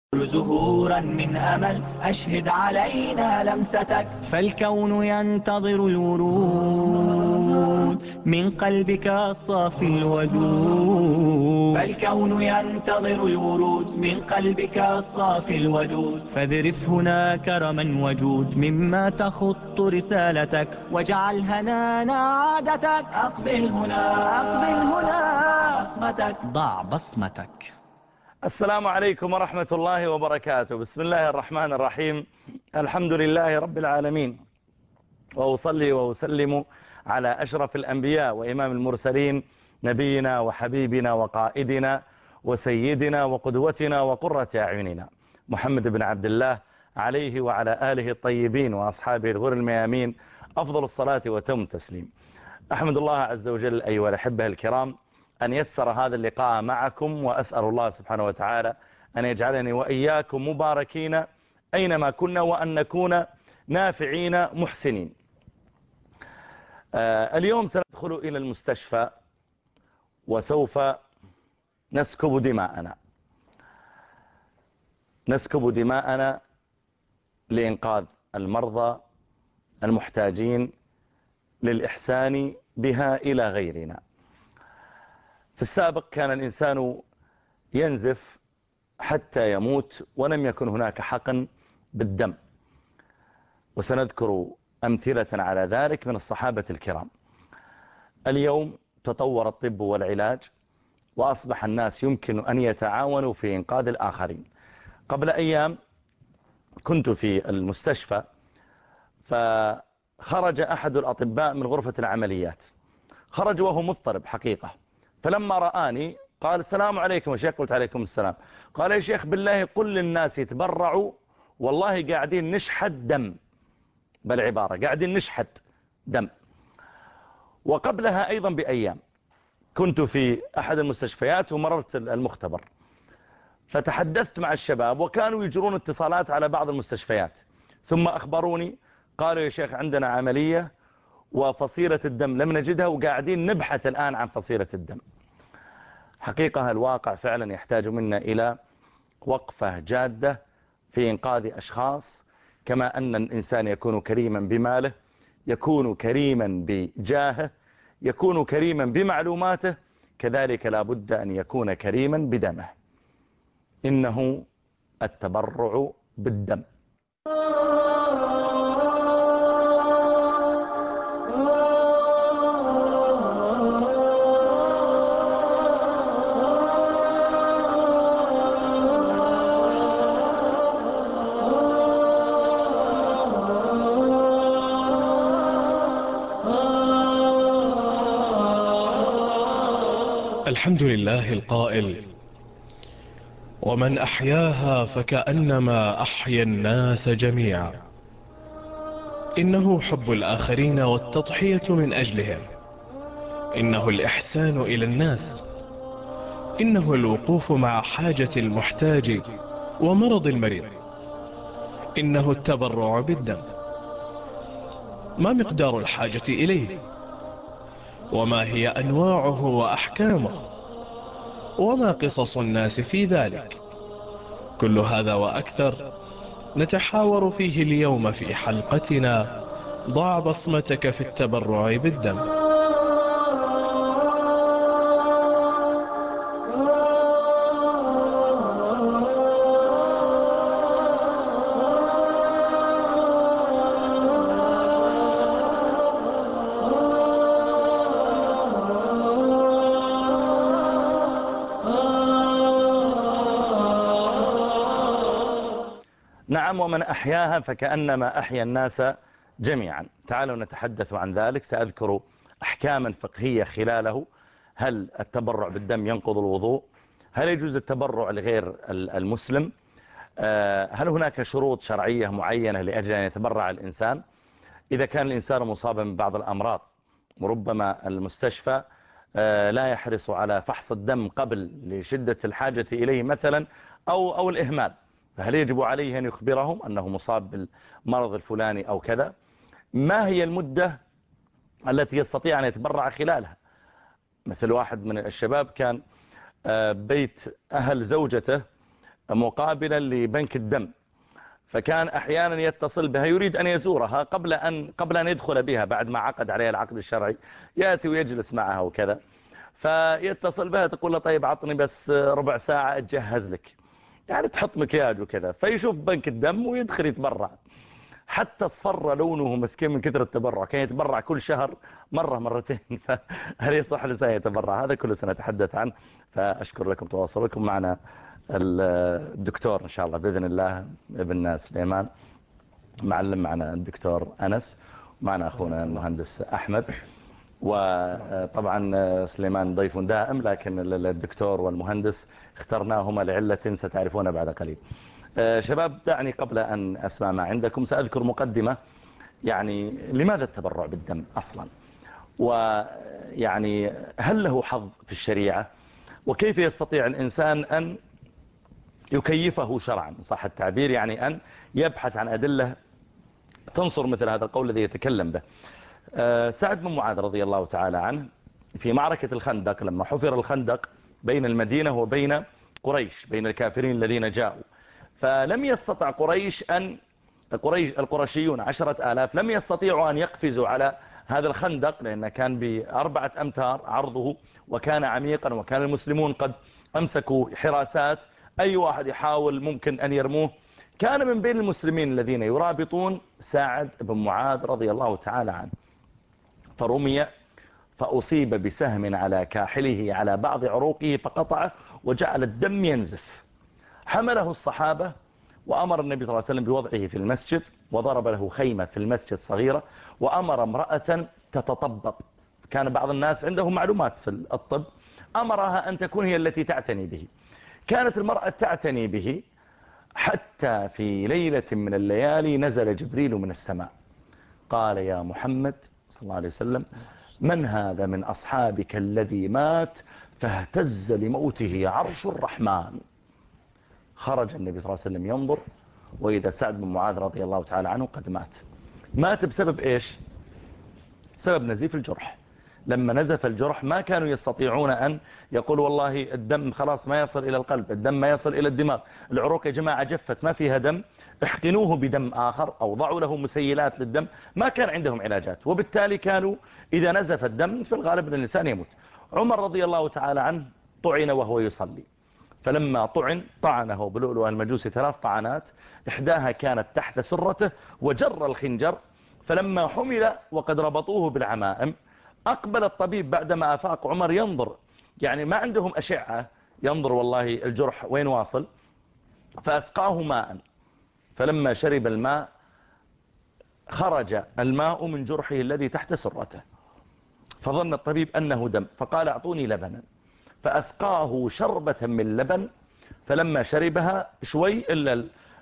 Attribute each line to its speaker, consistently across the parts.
Speaker 1: زهورا من أمل أشهد علينا لمستك، فالكون ينتظر الورود من قلبك الصافي الودود، فالكون ينتظر الورود من قلبك الصافي الودود، فاذرف هنا كرما وجود مما تخط رسالتك، واجعل هنانا عادتك، أقبل هنا بصمتك، ضع بصمتك.
Speaker 2: السلام عليكم ورحمة الله وبركاته. بسم الله الرحمن الرحيم. الحمد لله رب العالمين، وأصلي وأسلم على أشرف الأنبياء وإمام المرسلين، نبينا وحبيبنا وقائدنا وسيدنا وقدوتنا وقرة أعيننا محمد بن عبد الله، عليه وعلى آله الطيبين وأصحابه الغر الميامين أفضل الصلاة وتم التسليم. أحمد الله عز وجل أيها الأحبة الكرام أن يسر هذا اللقاء معكم، وأسأل الله سبحانه وتعالى أن يجعلني وإياكم مباركين أينما كنا، وأن نكون نافعين محسنين. اليوم سندخل إلى المستشفى وسوف نسكب دماءنا لإنقاذ المرضى المحتاجين للإحسان بها إلى غيرنا. في السابق كان الإنسان ينزف حتى يموت ولم يكن هناك حقن بالدم، وسنذكر أمثلة على ذلك من الصحابة الكرام. اليوم تطور الطب والعلاج، وأصبح الناس يمكن أن يتعاونوا في إنقاذ الآخرين. قبل أيام كنت في المستشفى، فخرج أحد الأطباء من غرفة العمليات، خرج وهو مضطرب حقيقة، فلما رآني قال: السلام عليكم يا شيخ. قلت: عليكم السلام. قال: يا شيخ بالله قل للناس يتبرعوا، والله قاعدين نشحت دم، بالعبارة قاعدين نشحت دم. وقبلها أيضا بأيام كنت في أحد المستشفيات ومررت المختبر، فتحدثت مع الشباب وكانوا يجرون اتصالات على بعض المستشفيات، ثم أخبروني قالوا: يا شيخ عندنا عملية وفصيلة الدم لم نجدها، وقاعدين نبحث الآن عن فصيلة الدم. حقيقة الواقع فعلا يحتاج منا إلى وقفة جادة في إنقاذ أشخاص. كما أن الإنسان يكون كريما بماله، يكون كريما بجاهه، يكون كريما بمعلوماته، كذلك لا بد أن يكون كريما بدمه. إنه التبرع بالدم.
Speaker 3: الحمد لله القائل: ومن أحياها فكأنما أحيا الناس جميعا. إنه حب الآخرين والتضحية من أجلهم، إنه الإحسان إلى الناس، إنه الوقوف مع حاجة المحتاج ومرض المريض، إنه التبرع بالدم. ما مقدار الحاجة إليه؟ وما هي أنواعه وأحكامه؟ وما قصص الناس في ذلك؟ كل هذا وأكثر نتحاور فيه اليوم في حلقتنا: ضع بصمتك في التبرع بالدم.
Speaker 2: نعم، ومن أحياها فكأنما أحيا الناس جميعا. تعالوا نتحدث عن ذلك. سأذكر أحكاما فقهية خلاله. هل التبرع بالدم ينقض الوضوء؟ هل يجوز التبرع لغير المسلم؟ هل هناك شروط شرعية معينة لأجل أن يتبرع الإنسان؟ إذا كان الإنسان مصابا ببعض الأمراض، وربما المستشفى لا يحرص على فحص الدم قبل لشدة الحاجة إليه مثلا، أو الإهمال، فهل يجب عليه أن يخبرهم أنه مصاب بالمرض الفلاني أو كذا؟ ما هي المدة التي يستطيع أن يتبرع خلالها؟ مثل واحد من الشباب كان بيت أهل زوجته مقابلا لبنك الدم، فكان أحيانا يتصل بها يريد أن يزورها قبل أن يدخل بها بعد ما عقد عليها العقد الشرعي، يأتي ويجلس معها وكذا، فيتصل بها تقول له طيب عطني بس ربع ساعة أتجهز لك، يعني تحط مكياج وكذا، فيشوف بنك الدم ويدخل يتبرع. حتى اصفر لونه مسكين من كثر التبرع، كان يتبرع كل شهر مرة مرتين. فهل يصح لسان يتبرع؟ هذا كله سنتحدث عنه. فأشكر لكم تواصلكم معنا. الدكتور إن شاء الله بإذن الله ابن سليمان، معلم معنا الدكتور أنس، معنا أخونا المهندس أحمد، وطبعا سليمان ضيف دائم، لكن الدكتور والمهندس اخترناهما لعلة ستعرفونها بعد قليل. شباب، دعني قبل أن أسمع ما عندكم سأذكر مقدمة، يعني لماذا التبرع بالدم أصلا، ويعني هل له حظ في الشريعة، وكيف يستطيع الإنسان أن يكيفه شرعا صح التعبير، يعني أن يبحث عن أدلة تنصر مثل هذا القول الذي يتكلم به. سعد بن معاذ رضي الله تعالى عنه في معركة الخندق، لما حفر الخندق بين المدينة وبين قريش، بين الكافرين الذين جاءوا، فلم يستطع القرشيون 10,000 لم يستطيعوا أن يقفزوا على هذا الخندق، لأنه كان ب4 أمتار عرضه وكان عميقا، وكان المسلمون قد أمسكوا حراسات، أي واحد يحاول ممكن أن يرموه. كان من بين المسلمين الذين يرابطون سعد بن معاذ رضي الله تعالى عنه، فرمي فأصيب بسهم على كاحله على بعض عروقه فقطعه وجعل الدم ينزف. حمله الصحابة وأمر النبي صلى الله عليه وسلم بوضعه في المسجد، وضرب له خيمة في المسجد صغيرة، وأمر امرأة تتطبب، كان بعض الناس عندهم معلومات في الطب، أمرها أن تكون هي التي تعتني به. كانت المرأة تعتني به حتى في ليلة من الليالي نزل جبريل من السماء قال يا محمد صلى الله عليه وسلم من هذا من أصحابك الذي مات فاهتز لموته عرش الرحمن. خرج النبي صلى الله عليه وسلم ينظر، وإذا سعد بن معاذ رضي الله تعالى عنه قد مات بسبب إيش؟ سبب نزيف الجرح. لما نزف الجرح ما كانوا يستطيعون أن يقولوا والله الدم خلاص ما يصل إلى القلب، الدم ما يصل إلى الدماغ، العروق يا جماعة جفت ما فيها دم، احقنوه بدم آخر أو ضعوا له مسيلات للدم. ما كان عندهم علاجات، وبالتالي كانوا إذا نزف الدم في الغالب أن الإنسان يموت. عمر رضي الله تعالى عنه طعن وهو يصلي، فلما طعنه بلؤلؤ المجوسي 3 طعنات، إحداها كانت تحت سرته وجر الخنجر، فلما حمل وقد ربطوه بالعمائم أقبل الطبيب بعدما أفاق عمر ينظر، يعني ما عندهم أشعة، ينظر والله الجرح وين واصل، فأسقاه ماء، فلما شرب الماء خرج الماء من جرحه الذي تحت سرته، فظن الطبيب أنه دم، فقال أعطوني لبنا، فأسقاه شربة من لبن، فلما شربها شوي إلا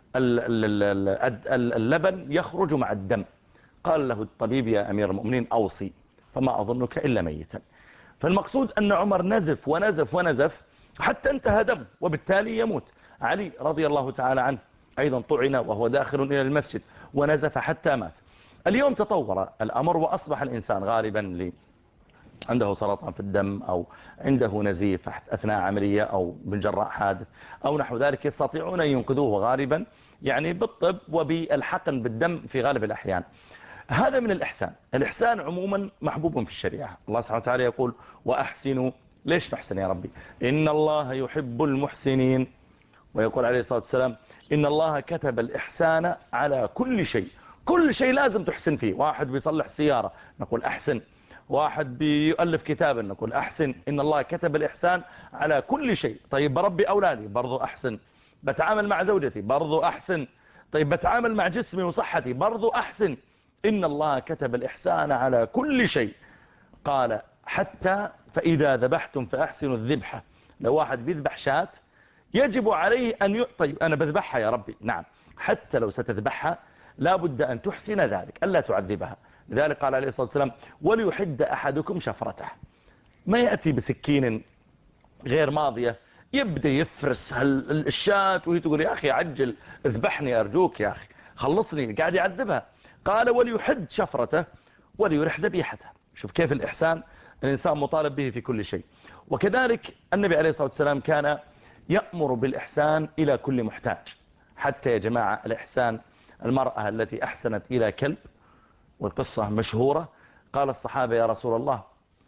Speaker 2: اللبن يخرج مع الدم. قال له الطبيب يا أمير المؤمنين أوصي، فما أظنك إلا ميتا. فالمقصود أن عمر نزف ونزف ونزف حتى انتهى دم، وبالتالي يموت. علي رضي الله تعالى عنه أيضا طعن وهو داخل إلى المسجد ونزف حتى مات. اليوم تطور الأمر وأصبح الإنسان غالبا عنده سرطان في الدم أو عنده نزيف أثناء عملية أو من جراء حادث أو نحو ذلك، يستطيعون أن ينقذوه غالبا يعني بالطب وبالحقن بالدم في غالب الأحيان. هذا من الإحسان. الإحسان عموما محبوب في الشريعة. الله سبحانه وتعالى يقول وأحسنوا. ليش نحسن يا ربي؟ إن الله يحب المحسنين. ويقول عليه الصلاة والسلام إن الله كتب الإحسان على كل شيء. كل شيء لازم تحسن فيه. واحد بيصلح سيارة نقول أحسن، واحد بيؤلف كتابا نقول أحسن. إن الله كتب الإحسان على كل شيء. طيب بربي أولادي برضو أحسن، بتعامل مع زوجتي برضو أحسن، طيب بتعامل مع جسمي وصحتي برضو أحسن. إن الله كتب الإحسان على كل شيء. قال حتى فإذا ذبحتم فأحسنوا الذبحة. لو واحد بيذبح شاة يجب عليه أن طيب أنا بذبحها يا ربي، نعم، حتى لو ستذبحها لابد أن تحسن ذلك، ألا تعذبها. لذلك قال عليه الصلاة والسلام وليحد أحدكم شفرته. ما يأتي بسكين غير ماضية يبدأ يفرس الشاة وهي تقول يا أخي عجل اذبحني أرجوك يا أخي خلصني، قاعد يعذبها. قال وليحد شفرته وليرح ذبيحته. شوف كيف الإحسان الإنسان مطالب به في كل شيء. وكذلك النبي عليه الصلاة والسلام كان يأمر بالإحسان إلى كل محتاج. حتى يا جماعة الإحسان، المرأة التي أحسنت إلى كلب، والقصة مشهورة، قال الصحابة يا رسول الله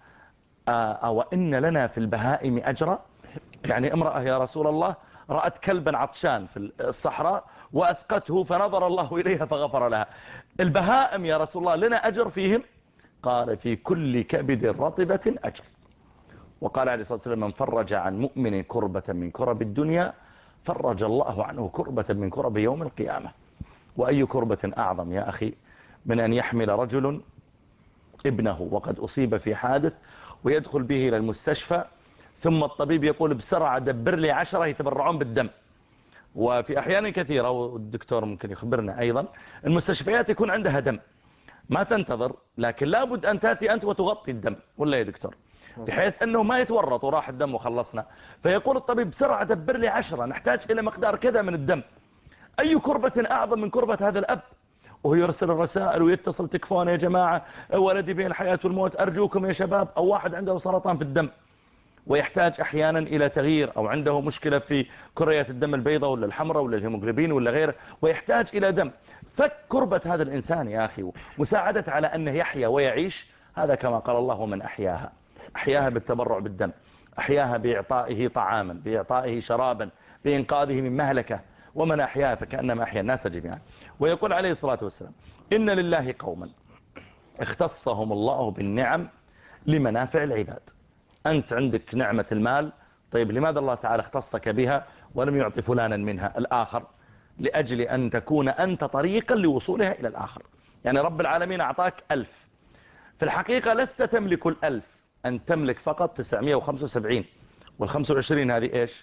Speaker 2: أو إن لنا في البهائم أجرا؟ يعني امرأة يا رسول الله رأت كلبا عطشان في الصحراء وأسقته فنظر الله إليها فغفر لها، البهائم يا رسول الله لنا أجر فيهم؟ قال في كل كبد رطبة أجر. وقال عليه الصلاة والسلام من فرج عن مؤمن كربة من كرب الدنيا فرج الله عنه كربة من كرب يوم القيامة. وأي كربة أعظم يا أخي من أن يحمل رجل ابنه وقد أصيب في حادث ويدخل به إلى المستشفى، ثم الطبيب يقول بسرعة دبر لي 10 يتبرعون بالدم. وفي أحيان كثيرة، والدكتور ممكن يخبرنا أيضا، المستشفيات يكون عندها دم، ما تنتظر، لكن لابد أن تأتي أنت وتغطي الدم، ولا يا دكتور؟ بحيث أنه ما يتورط وراح الدم وخلصنا. فيقول الطبيب بسرعة دبر لي 10 نحتاج إلى مقدار كذا من الدم. أي كربة أعظم من كربة هذا الأب؟ وهو يرسل الرسائل ويتصل تكفون يا جماعة ولدي بين الحياة والموت أرجوكم يا شباب، أو واحد عنده سرطان في الدم ويحتاج أحيانا إلى تغيير، أو عنده مشكلة في كريات الدم البيضاء ولا الحمراء ولا الهيموغلوبين ولا غيره ويحتاج إلى دم. فك كربة هذا الإنسان يا أخي، مساعدة على أنه يحيا ويعيش، هذا كما قال الله ومن أحياها، أحياها بالتبرع بالدم، أحياها بإعطائه طعاما، بإعطائه شرابا، بإنقاذه من مهلكة، ومن أحياها فكأنما أحيا الناس جميعا. ويقول عليه الصلاة والسلام إن لله قوما اختصهم الله بالنعم لمنافع العباد. أنت عندك نعمة المال، طيب لماذا الله تعالى اختصك بها ولم يعطي فلانا منها الآخر؟ لأجل أن تكون أنت طريقا لوصولها إلى الآخر. يعني رب العالمين أعطاك 1000، في الحقيقة لست تملك 1000، أن تملك فقط 975، وال25 هذه إيش؟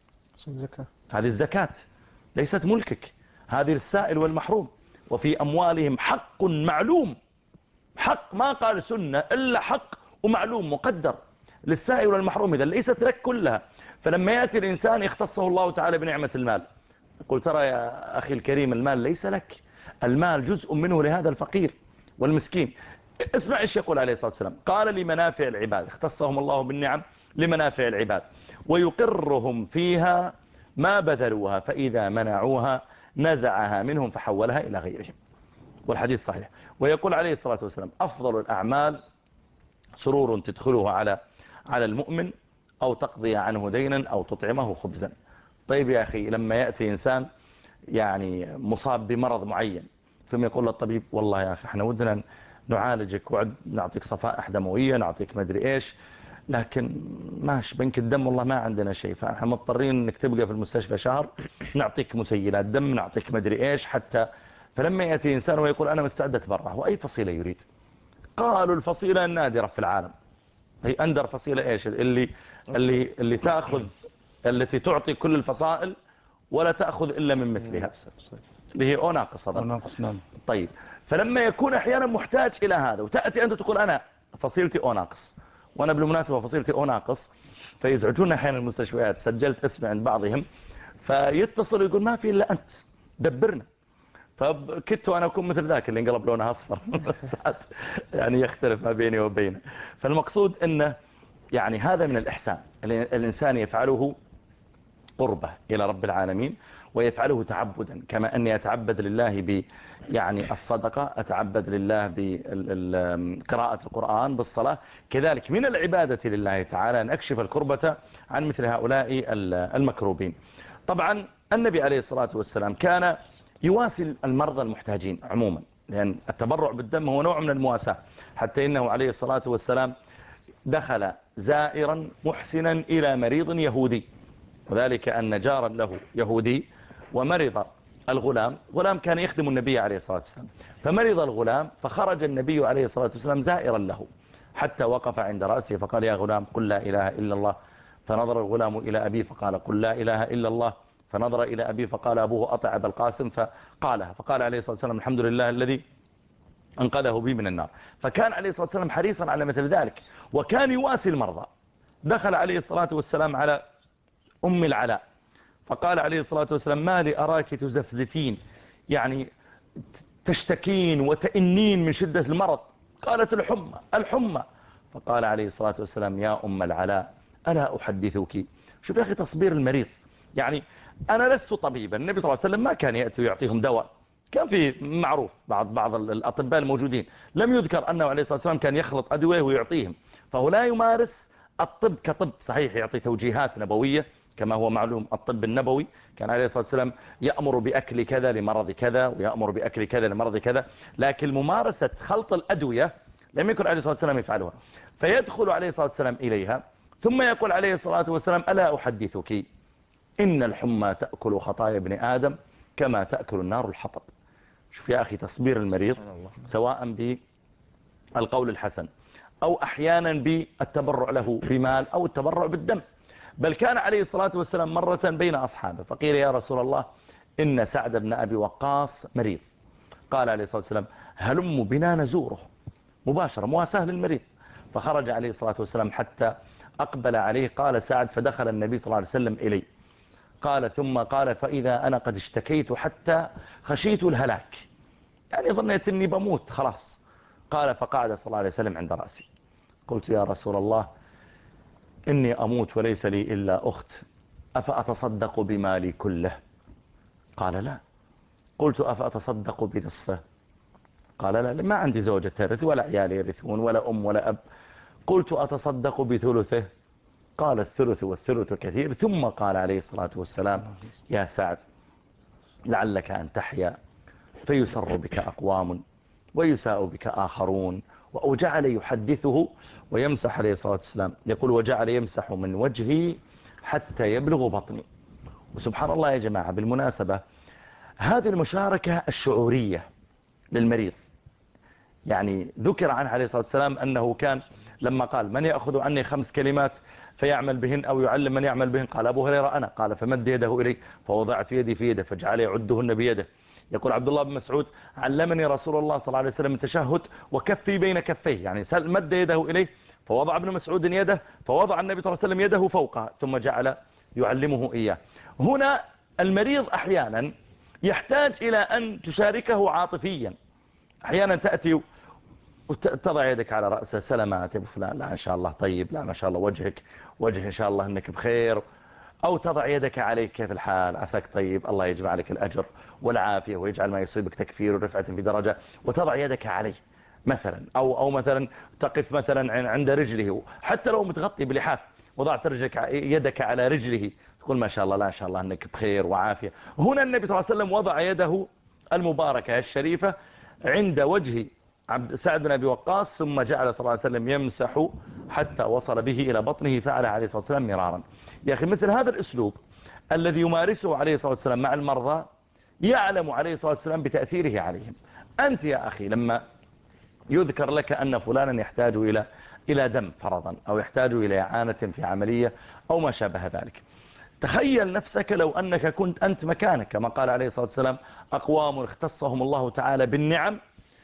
Speaker 2: هذه الزكاة، ليست ملكك، هذه السائل والمحروم. وفي أموالهم حق معلوم، حق ما قال سنة إلا حق ومعلوم مقدر للسائل والمحروم، إذا ليست لك كلها. فلما يأتي الإنسان يختصه الله تعالى بنعمة المال، يقول ترى يا أخي الكريم المال ليس لك، المال جزء منه لهذا الفقير والمسكين. اسمع ايش يقول عليه الصلاة والسلام، قال لمنافع العباد، اختصهم الله بالنعم لمنافع العباد ويقرهم فيها ما بذلوها فإذا منعوها نزعها منهم فحولها إلى غيرهم، والحديث صحيح. ويقول عليه الصلاة والسلام أفضل الأعمال سرور تدخله على المؤمن أو تقضي عنه دينا أو تطعمه خبزا. طيب يا أخي لما يأتي إنسان يعني مصاب بمرض معين، ثم يقول للطبيب والله يا أخي احنا ودنا نعالجك وعد نعطيك صفائح دموية نعطيك مدري إيش، لكن ماشي بنك الدم والله ما عندنا شيء، فاحنا مضطرين انك تبقى في المستشفى شهر، نعطيك مسيلات دم نعطيك مدري إيش حتى. فلما يأتي إنسان ويقول أنا مستعد أتبرع، وأي فصيلة يريد؟ قالوا الفصيلة النادرة في العالم. هي أندر فصيلة إيش؟ اللي تأخذ، التي تعطي كل الفصائل ولا تأخذ إلا من مثلها، اللي هي أو ناقص. نعم. طيب فلما يكون أحيانا محتاج إلى هذا وتأتي أنت تقول أنا فصيلتي أو ناقص، وأنا بالمناسبة فصيلتي أو ناقص، فيزعجون أحيانا المستشفيات، سجلت اسمي عند بعضهم فيتصل يقول ما في إلا أنت دبرنا، فكدت وأنا أكون مثل ذاك اللي انقلب لونها أصفر يعني يختلف ما بيني وبينه. فالمقصود أنه يعني هذا من الإحسان، الإنسان يفعله قربة إلى رب العالمين ويفعله تعبدا، كما أني أتعبد لله يعني الصدقة، أتعبد لله بقراءة القرآن بالصلاة، كذلك من العبادة لله تعالى أن أكشف الكربة عن مثل هؤلاء المكروبين. طبعا النبي عليه الصلاة والسلام كان يواسي المرضى المحتاجين عموما، لأن التبرع بالدم هو نوع من المواساة، حتى إنه عليه الصلاة والسلام دخل زائرا محسنا إلى مريض يهودي، وذلك أن جارا له يهودي ومرض الغلام، غلام كان يخدم النبي عليه الصلاة والسلام، فمرض الغلام فخرج النبي عليه الصلاة والسلام زائرا له حتى وقف عند رأسه فقال يا غلام قل لا إله إلا الله، فنظر الغلام إلى أبيه فقال قل لا إله إلا الله، فنظر إلى أبيه فقال أبوه أطع أبا القاسم فقالها، فقال عليه الصلاة والسلام الحمد لله الذي أنقذه بي من النار. فكان عليه الصلاة والسلام حريصا على مثل ذلك، وكان يواسي المرضى. دخل عليه الصلاة والسلام على أم العلاء فقال عليه الصلاة والسلام ما لي أراك تزفزفين، يعني تشتكين وتئنين من شدة المرض. قالت الحمى. فقال عليه الصلاة والسلام يا أم العلاء ألا أحدثك. شوف يا أخي تصبير المريض، يعني أنا لست طبيبا، النبي صلى الله عليه وسلم ما كان يأتي ويعطيهم دواء، كان في معروف بعض الأطباء الموجودين لم يذكر أنه عليه الصلاة والسلام كان يخلط أدوية ويعطيهم، فهو لا يمارس الطب كطب صحيح يعطي توجيهات نبوية كما هو معلوم. الطب النبوي كان عليه الصلاة والسلام يأمر بأكل كذا لمرض كذا ويأمر بأكل كذا لمرض كذا، لكن ممارسة خلط الأدوية لم يكن عليه الصلاة والسلام يفعلها. فيدخل عليه الصلاة والسلام إليها ثم يقول عليه الصلاة والسلام ألا أحدثك إن الحمى تأكل خطايا ابن آدم كما تأكل النار الحطب. شوف يا أخي تصبير المريض سواء بالقول الحسن أو أحيانا بالتبرع له بمال أو التبرع بالدم. بل كان عليه الصلاة والسلام مرة بين أصحابه فقيل يا رسول الله إن سعد بن أبي وقاص مريض. قال عليه الصلاة والسلام هلم بنا نزوره مباشرة مواساة للمريض. فخرج عليه الصلاة والسلام حتى أقبل عليه. قال سعد فدخل النبي صلى الله عليه وسلم إلي قال ثم قال فإذا أنا قد اشتكيت حتى خشيت الهلاك، يعني ظنيت أني بموت خلاص. قال فقعد صلى الله عليه وسلم عند رأسي. قلت يا رسول الله إني أموت وليس لي إلا أخت أفأتصدق بمالي كله؟ قال لا. قلت أفأتصدق بنصفه؟ قال لا ما عندي زوجة ترث ولا عيال يرثون ولا أم ولا أب. قلت أتصدق بثلثه؟ قال الثلث والثلث كثير. ثم قال عليه الصلاة والسلام يا سعد لعلك أن تحيا فيسر بك أقوام ويساء بك آخرون. وجعل يحدثه ويمسح عليه الصلاة والسلام يقول وجعل يمسح من وجهي حتى يبلغ بطني. وسبحان الله يا جماعة بالمناسبة هذه المشاركة الشعورية للمريض، يعني ذكر عنه عليه الصلاة والسلام أنه كان لما قال من يأخذ عني 5 كلمات فيعمل بهن أو يعلم من يعمل بهن؟ قال أبو هريرة أنا. قال فمد يده إلي فوضعت يدي في يده فجعل يعدهن بيده. يقول عبد الله بن مسعود علمني رسول الله صلى الله عليه وسلم التشهد وكفي بين كفيه، يعني مد يده إليه فوضع ابن مسعود يده فوضع النبي صلى الله عليه وسلم يده فوقها ثم جعل يعلمه إياه. هنا المريض أحيانا يحتاج إلى أن تشاركه عاطفيا. أحيانا تأتي وتضع يدك على رأسه سلامات يا ابو فلان، لا إن شاء الله طيب، لا ما شاء الله وجه إن شاء الله أنك بخير. أو تضع يدك عليك كيف الحال عساك طيب، الله يجمع لك الأجر والعافية ويجعل ما يصيبك تكفير ورفعة في درجة، وتضع يدك عليه مثلا. أو مثلا تقف مثلا عند رجله حتى لو متغطي بلحاف وضعت يدك على رجله تقول ما شاء الله لا إن شاء الله أنك بخير وعافية. هنا النبي صلى الله عليه وسلم وضع يده المباركة الشريفة عند وجه سعد بن أبي وقاص ثم جعل صلى الله عليه وسلم يمسح حتى وصل به إلى بطنه فعل عليه الصلاة والسلام مرارا. يا أخي مثل هذا الأسلوب الذي يمارسه عليه الصلاة والسلام مع المرضى يعلم عليه الصلاة والسلام بتأثيره عليهم. أنت يا أخي لما يذكر لك أن فلانا يحتاج إلى دم فرضا أو يحتاج إلى إعانة في عملية أو ما شابه ذلك، تخيل نفسك لو أنك كنت أنت مكانك كما قال عليه الصلاة والسلام أقوام اختصهم الله تعالى بالنعم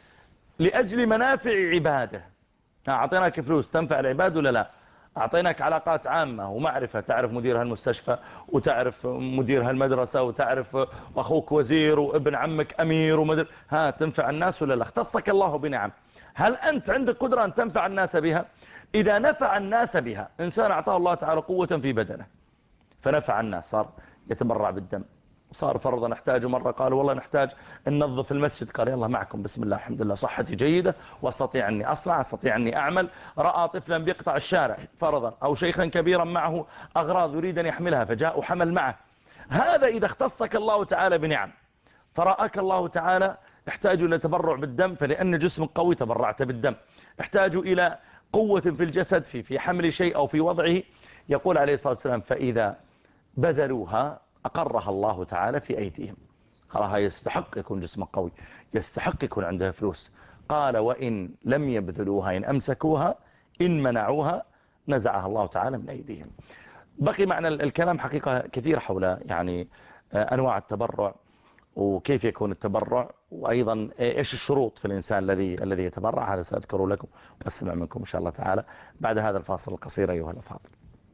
Speaker 2: لأجل منافع عباده. أعطيناك فلوس تنفع العباد ولا لا؟ أعطيناك علاقات عامة ومعرفة، تعرف مدير هالمستشفى وتعرف مدير هالمدرسة وتعرف أخوك وزير وابن عمك أمير ومدير، تنفع الناس ولا لا؟ اختصك الله بنعم، هل أنت عندك قدرة أن تنفع الناس بها؟ إذا نفع الناس بها إنسان أعطاه الله تعالى قوة في بدنه فنفع الناس صار يتبرع بالدم، صار فرضا نحتاج مرة قالوا والله نحتاج ننظف المسجد، قال يلا معكم بسم الله الحمد لله صحتي جيدة واستطيع أني أصنع استطيع أني أعمل. رأى طفلا بيقطع الشارع فرضا أو شيخا كبيرا معه أغراض يريد أن يحملها فجاء وحمل معه. هذا إذا اختصك الله تعالى بنعم فرأك الله تعالى احتاج إلى تبرع بالدم فلأن جسم قوي تبرعت بالدم، احتاج إلى قوة في الجسد في حمل شيء أو في وضعه، يقول عليه الصلاة والسلام فإذا بذلوها أقرها الله تعالى في أيديهم. خلاص يستحق يكون جسمه قوي، يستحق يكون عنده فلوس. قال وإن لم يبذلوها إن أمسكوها إن منعوها نزعها الله تعالى من أيديهم. بقي معنا الكلام حقيقة كثير حول يعني أنواع التبرع وكيف يكون التبرع وأيضا إيش الشروط في الإنسان الذي يتبرع. هذا سأذكره لكم وأسمع منكم إن شاء الله تعالى بعد هذا الفاصل القصير أيها الأفاضل.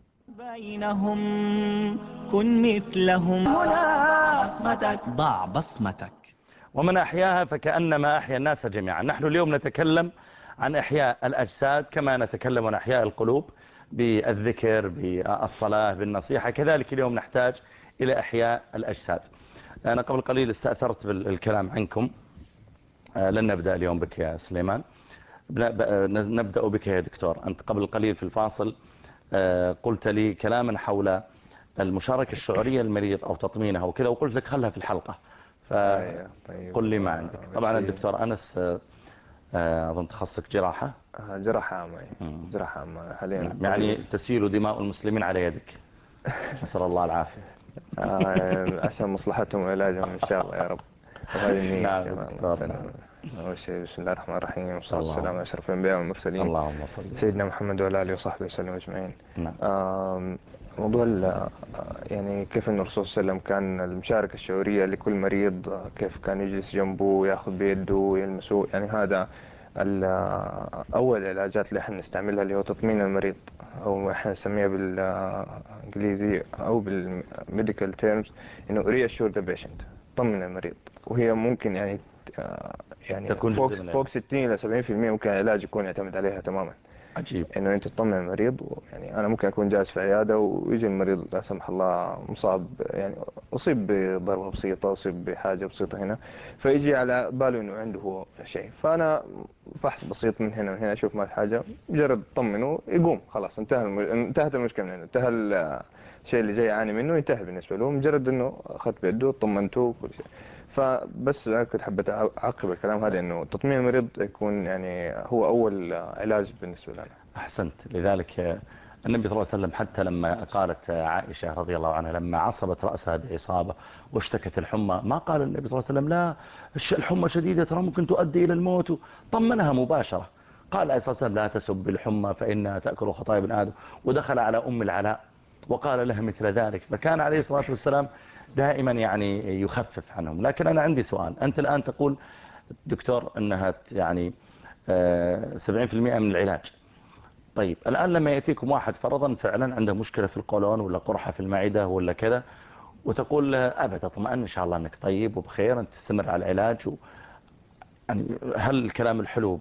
Speaker 1: بينهم كن مثلهم هنا بصمتك ضع بصمتك.
Speaker 2: ومن أحياها فكأنما أحيا الناس جميعا. نحن اليوم نتكلم عن إحياء الأجساد كما نتكلم عن إحياء القلوب بالذكر بالصلاة بالنصيحة، كذلك اليوم نحتاج إلى إحياء الأجساد. أنا قبل قليل استأثرت بالكلام عنكم. لن نبدأ اليوم بك يا سليمان، نبدأ بك يا دكتور. أنت قبل قليل في الفاصل قلت لي كلاما حول المشاركة الشعورية للمريض أو تطمينها وكذا، وقلت لك خلها في الحلقة، فقل لي ما عندك. طبعا الدكتور أنس أظن تخصصك جراحة.
Speaker 4: جراحة عامة. جراحة عامة حاليا.
Speaker 2: يعني تسيل دماء المسلمين على يدك. نسأل الله العافية.
Speaker 4: عشان مصلحتهم وعلاجهم إن شاء الله يا رب. وهذه النية.
Speaker 2: نعم دكتور.
Speaker 4: أول شيء بسم الله الرحمن الرحيم، والصلاة
Speaker 2: اللهم
Speaker 4: والسلام على أشرف الأنبياء والمرسلين
Speaker 2: اللهم صل
Speaker 4: سيدنا محمد وعلى آله وصحبه وسلم أجمعين.
Speaker 2: نعم.
Speaker 4: موضوع يعني كيف أن الرسول صلى الله عليه وسلم كان المشاركة الشعورية لكل مريض، كيف كان يجلس جنبه ويأخذ بيده ويلمسه، يعني هذا أول العلاجات اللي احنا نستعملها اللي هو تطمين المريض، أو احنا نسميها بالإنجليزي أو بالميديكال تيرمز إنه reassure the patient، طمن المريض. وهي ممكن يعني فوق 60 إلى 70% ممكن العلاج يكون يعتمد عليها تماما.
Speaker 2: عجيب.
Speaker 4: انه انت تطمن المريض. يعني انا ممكن اكون جالس في عياده ويجي المريض لا سمح الله مصاب، يعني اصيب بضربه بسيطه، اصيب بحاجه بسيطه هنا، فيجي على باله انه عنده هو شيء، فانا فحص بسيط من هنا وهنا اشوف ما الحاجه، مجرد طمنه يقوم خلاص، انتهت المشكله منه، انتهى الشيء اللي جاي يعاني منه انتهى بالنسبه له، مجرد انه اخذت بيده طمنته وكل شيء. فبس أنا كنت حبيت أعقب الكلام هذا إنه تطمين المريض يكون يعني هو أول علاج بالنسبة لنا.
Speaker 2: أحسنت. لذلك النبي صلى الله عليه وسلم حتى لما قالت عائشة رضي الله عنها لما عصبت رأسها بعصابة واشتكت الحمى، ما قال النبي صلى الله عليه وسلم لا الحمى شديدة ترى ممكن تؤدي إلى الموت، طمنها مباشرة. قال عليه الصلاة والسلام لا تسب الحمى فإنها تأكل خطايا ابن آدم، ودخل على أم العلاء وقال لها مثل ذلك. فكان عليه الصلاة والسلام دائما يعني يخفف عنهم. لكن أنا عندي سؤال. أنت الآن تقول دكتور أنها يعني 70% من العلاج. طيب الآن لما يأتيكم واحد فرضا فعلا عنده مشكلة في القولون ولا قرحة في المعدة ولا كذا، وتقول له أبدا اطمئن إن شاء الله أنك طيب وبخير، أنت تستمر على العلاج يعني هل الكلام الحلو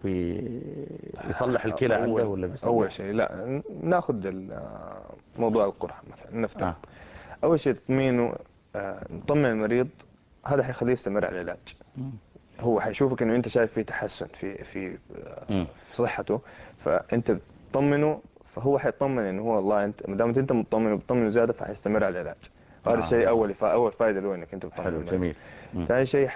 Speaker 2: بيصلح الكلى عنده ولا بيصلح؟
Speaker 4: أول شيء لا ناخذ موضوع القرحة مثلا نفترض. أول شيء تطمينه، نطمن المريض، هذا حيخليه يستمر على العلاج. هو حيشوفك انه انت شايف فيه تحسن في صحته، فانت تطمنه، فهو حيطمن انه هو والله انت ما دام انت مطمن وبتطمنه زياده فحيستمر على العلاج. هذا الشيء اول فائده له انك انت تطمن.
Speaker 2: حلو جميل.
Speaker 4: ثاني شيء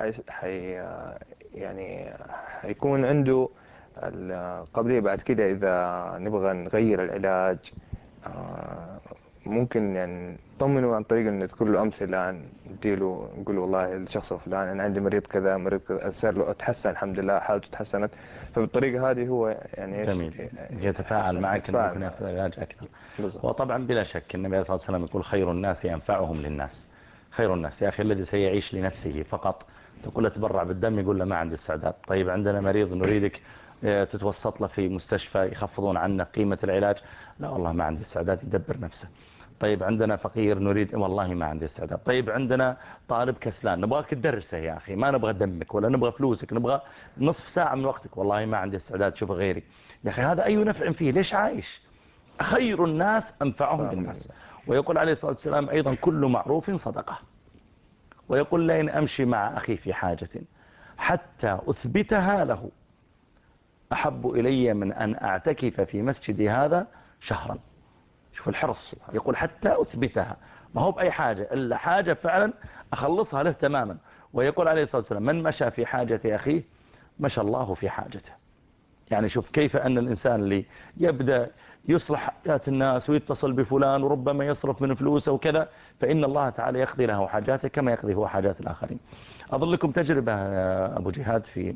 Speaker 4: يعني حيكون عنده القابليه بعد كده اذا نبغى نغير العلاج، ممكن يعني نطمنه عن طريق ان نذكر له امثله، نديله نقول والله الشخص الفلاني انا عندي مريض كذا مريض كذا صار له اتحسن الحمد لله حالته تحسنت، فبالطريقه هذه هو يعني
Speaker 2: جميل يتفاعل معك انه ممكن ياخذ علاج اكثر. وطبعا بلا شك النبي صلى الله عليه وسلم يقول خير الناس ينفعهم للناس. خير الناس يا اخي الذي سيعيش لنفسه فقط، تقول له تبرع بالدم يقول له ما عندي استعداد. طيب عندنا مريض نريدك تتوسط له في مستشفى يخفضون عنه قيمة العلاج، لا والله ما عندي استعداد يدبر نفسه. طيب عندنا فقير نريد والله ما عندي استعداد. طيب عندنا طالب كسلان نبغاك تدرسه يا أخي، ما نبغى دمك ولا نبغى فلوسك، نبغى نصف ساعة من وقتك، والله ما عندي استعداد شوف غيري. يا أخي هذا أي نفع فيه؟ ليش عايش؟ خير الناس أنفعهم للناس. ويقول عليه الصلاة والسلام أيضا كل معروف صدقة. ويقول لئن أمشي مع أخي في حاجة حتى أثبتها له أحب إلي من أن أعتكف في مسجدي هذا شهرا. شوف الحرص، يقول حتى أثبتها، ما هو بأي حاجة إلا حاجة فعلا أخلصها له تماما. ويقول عليه الصلاة والسلام من مشى في حاجة أخيه مشى الله في حاجته. يعني شوف كيف أن الإنسان اللي يبدأ يصلح حياة الناس ويتصل بفلان وربما يصرف من فلوسه وكذا، فإن الله تعالى يقضي له حاجاته كما يقضي هو حاجات الآخرين. أظن لكم تجربة أبو جهاد في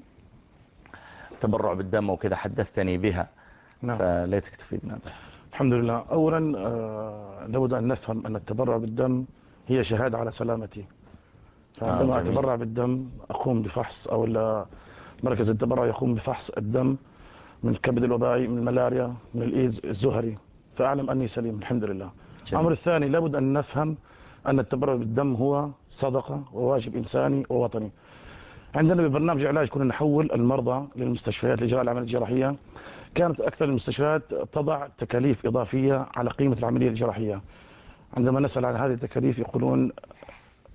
Speaker 2: تبرع بالدم وكذا حدثتني بها.
Speaker 5: نعم.
Speaker 2: فليتك تفيدنا بها.
Speaker 5: الحمد لله. أولا لابد أن نفهم أن التبرع بالدم هي شهادة على سلامتي. فعندما أتبرع بالدم أقوم بفحص، أو مركز التبرع يقوم بفحص الدم من الكبد الوبائي، من الملاريا، من الإيدز الزهري، فأعلم أني سليم الحمد لله. الأمر الثاني لابد أن نفهم أن التبرع بالدم هو صدقة وواجب إنساني ووطني. عندنا ببرنامج علاج كنا نحول المرضى للمستشفيات لإجراء العملية الجراحية. كانت أكثر المستشفيات تضع تكاليف إضافية على قيمة العملية الجراحية. عندما نسأل عن هذه التكاليف يقولون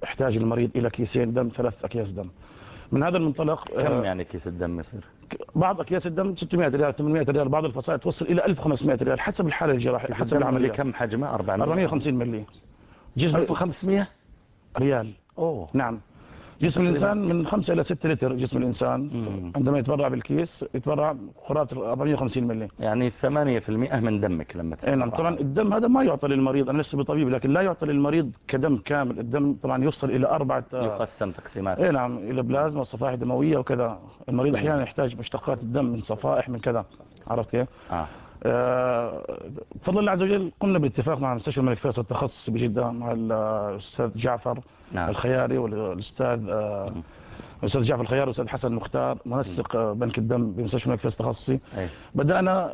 Speaker 5: يحتاج المريض إلى كيسين دم 3 أكياس دم. من هذا المنطلق
Speaker 2: كم يعني كيس الدم يصير؟
Speaker 5: بعض أكياس الدم 600 ريال 800 ريال، بعض الفصائل توصل إلى 1500 ريال حسب الحالة الجراحية حسب العملية.
Speaker 2: كم حجمه؟
Speaker 5: 450 ملي. جسم
Speaker 2: 1500
Speaker 5: ريال.
Speaker 2: أوه.
Speaker 5: نعم. جسم الإنسان من 5 إلى 6 لتر. جسم الإنسان عندما يتبرع بالكيس يتبرع قرابة 450 ملي،
Speaker 2: يعني 8% من دمك لما تتبرع.
Speaker 5: نعم. طبعا الدم هذا ما يعطى للمريض، أنا لست بطبيب، لكن لا يعطى للمريض كدم كامل. الدم طبعا يفصل إلى 4
Speaker 2: يقسم تقسيمات.
Speaker 5: نعم، إلى بلازما وصفائح دموية وكذا. المريض أحيانا يحتاج مشتقات الدم من صفائح من كذا، عرفت كيف؟ بفضل الله عز وجل قمنا بالاتفاق مع مستشفى الملك فيصل التخصصي بجدة مع الأستاذ جعفر الخياري والأستاذ الأستاذ جعفر الخياري والأستاذ حسن المختار منسق بنك الدم بمستشفى الملك فيصل التخصصي. بدأنا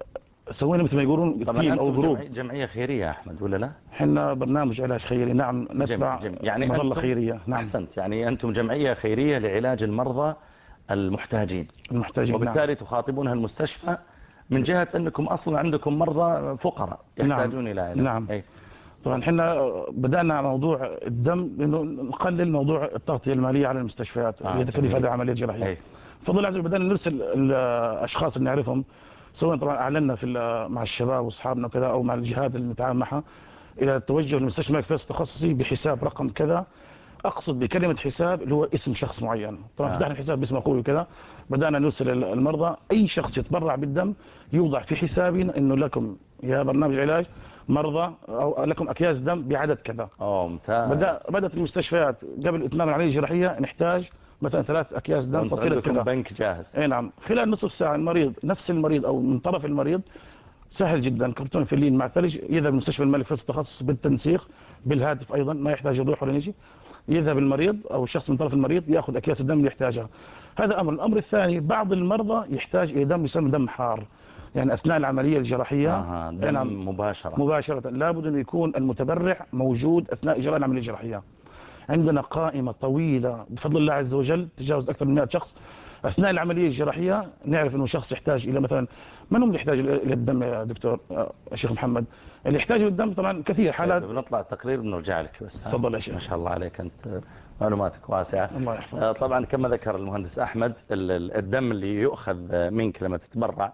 Speaker 5: سوينا مثل ما يقولون تيم أو جروب.
Speaker 2: جمعية خيرية يا أحمد ولا لا؟
Speaker 5: احنا برنامج علاج خيري، نعم. نتبع
Speaker 2: يعني
Speaker 5: مظلة خيرية. نعم.
Speaker 2: أحسنت. يعني أنتم جمعية خيرية لعلاج المرضى المحتاجين. وبالتالي
Speaker 5: نعم.
Speaker 2: تخاطبونها المستشفى من جهة أنكم أصلا عندكم مرضى فقراء يحتاجون إلى علاج.
Speaker 5: نعم. طبعا احنا بدأنا موضوع الدم لأنه نقلل موضوع التغطية المالية على المستشفيات اللي تكلف هذه العملية الجراحية. بفضل الله عز وجل بدأنا نرسل الأشخاص اللي نعرفهم، سواء طبعا أعلنا مع الشباب وأصحابنا وكذا أو مع الجهات اللي نتعامل معها، إلى التوجه لمستشفى الملك فيصل التخصصي بحساب رقم كذا. أقصد بكلمة حساب اللي هو اسم شخص معين. طبعا فتحنا الحساب باسم أخوي وكذا. بدأنا نرسل المرضى، أي شخص يتبرع بالدم يوضع في حسابنا إنه لكم يا برنامج علاج مرضى أو لكم أكياس دم بعدد كذا.
Speaker 2: ممتاز.
Speaker 5: بدأت المستشفيات قبل إتمام العملية الجراحية نحتاج مثلا 3 أكياس دم فصيلة كذا.
Speaker 2: بنك جاهز.
Speaker 5: نعم. خلال نصف ساعة المريض نفس المريض أو من طرف المريض سهل جدا، كرتون فلين مع ثلج يذهب مستشفى الملك فيصل التخصص بالتنسيق بالهاتف، أيضا ما يحتاج يروح ولا يجي. يذهب المريض أو الشخص من طرف المريض يأخذ أكياس الدم اللي يحتاجها. هذا أمر. الأمر الثاني، بعض المرضى يحتاج إلى دم يسمى دم حار، يعني أثناء العملية الجراحية.
Speaker 2: دم
Speaker 5: مباشرة لابد أن يكون المتبرع موجود أثناء إجراء العملية الجراحية. عندنا قائمة طويلة بفضل الله عز وجل تجاوز أكثر من 100 شخص. أثناء العملية الجراحية نعرف أنه شخص يحتاج إلى مثلا، من هم اللي يحتاج إلى الدم يا دكتور شيخ محمد؟ اللي يحتاج الدم طبعا كثير حالات.
Speaker 2: بنطلع التقرير بنرجع لك بس.
Speaker 5: تفضل يا شيخ.
Speaker 2: ما شاء الله عليك، أنت معلوماتك واسعة.
Speaker 5: الله يحفظك.
Speaker 2: طبعا كما ذكر المهندس أحمد، الدم اللي يؤخذ منك لما تتبرع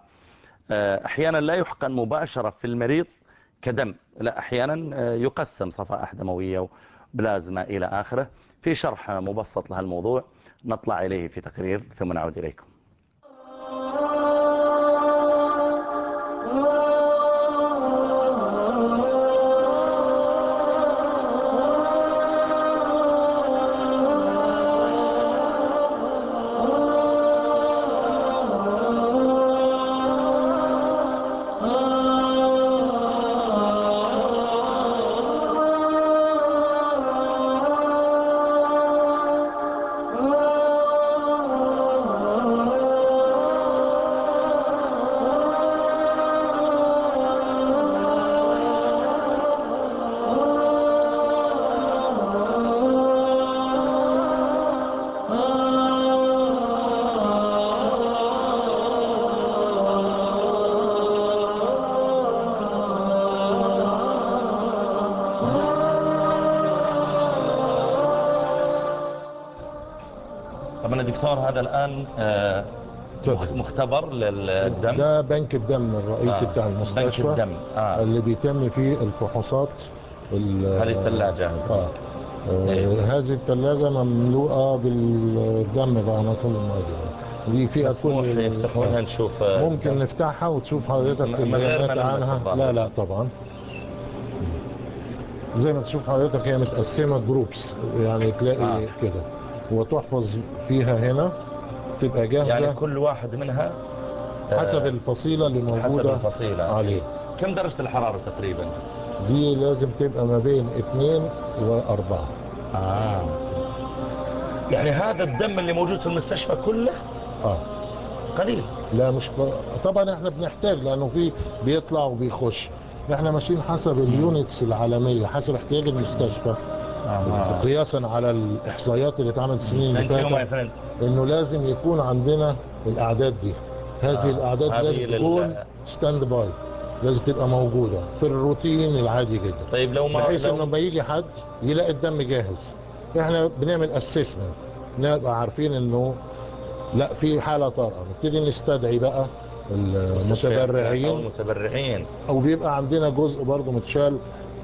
Speaker 2: أحيانا لا يحقن مباشرة في المريض كدم، لا، أحيانا يقسم صفائح دموية وبلازما إلى آخره. في شرح مبسط لهالموضوع نطلع إليه في تقرير ثم نعود إليكم. طبعا دكتور هذا الآن مختبر للدم.
Speaker 6: ده بنك الدم الرئيسي بتاع المستشفى.
Speaker 2: بنك الدم
Speaker 6: اللي بيتم فيه الفحوصات.
Speaker 2: هذه الثلاجة.
Speaker 6: هذه الثلاجة مملوءة بالدم بقى على طول المواد. دي فيها كل
Speaker 2: يفتحونها نشوف.
Speaker 6: ممكن نفتحها وتشوف حضرتك البيانات عنها. لا طبعا. زي ما تشوف حضرتك هي متقسمة جروبس، يعني تلاقي كده وتحفظ فيها هنا تبقى جاهزة.
Speaker 2: يعني كل واحد منها
Speaker 6: حسب الفصيلة اللي موجودة
Speaker 2: حسب الفصيلة
Speaker 6: عليه.
Speaker 2: كم درجة الحرارة تقريبا؟
Speaker 6: دي لازم تبقى ما بين 2 و4.
Speaker 2: يعني هذا الدم اللي موجود في المستشفى كله قليل؟
Speaker 6: لا مش طبعا احنا بنحتاج، لانه في بيطلع وبيخش. احنا ماشيين حسب اليونتس العالمية، حسب احتياج المستشفى. قياسا على الاحصائيات اللي اتعملت السنين اللي فاتت، انه لازم يكون عندنا الاعداد دي. هذه الاعداد لازم تكون ستاند باي، لازم تبقى موجودة في الروتين العادي جدا.
Speaker 2: طيب لو ما
Speaker 6: بحيث انه لما يجي حد يلاقي الدم جاهز. احنا بنعمل اسسمنت، نبقى عارفين انه لا في حالة طارئة، نبتدي نستدعي بقى
Speaker 2: المتبرعين،
Speaker 6: او بيبقى عندنا جزء برضه متشال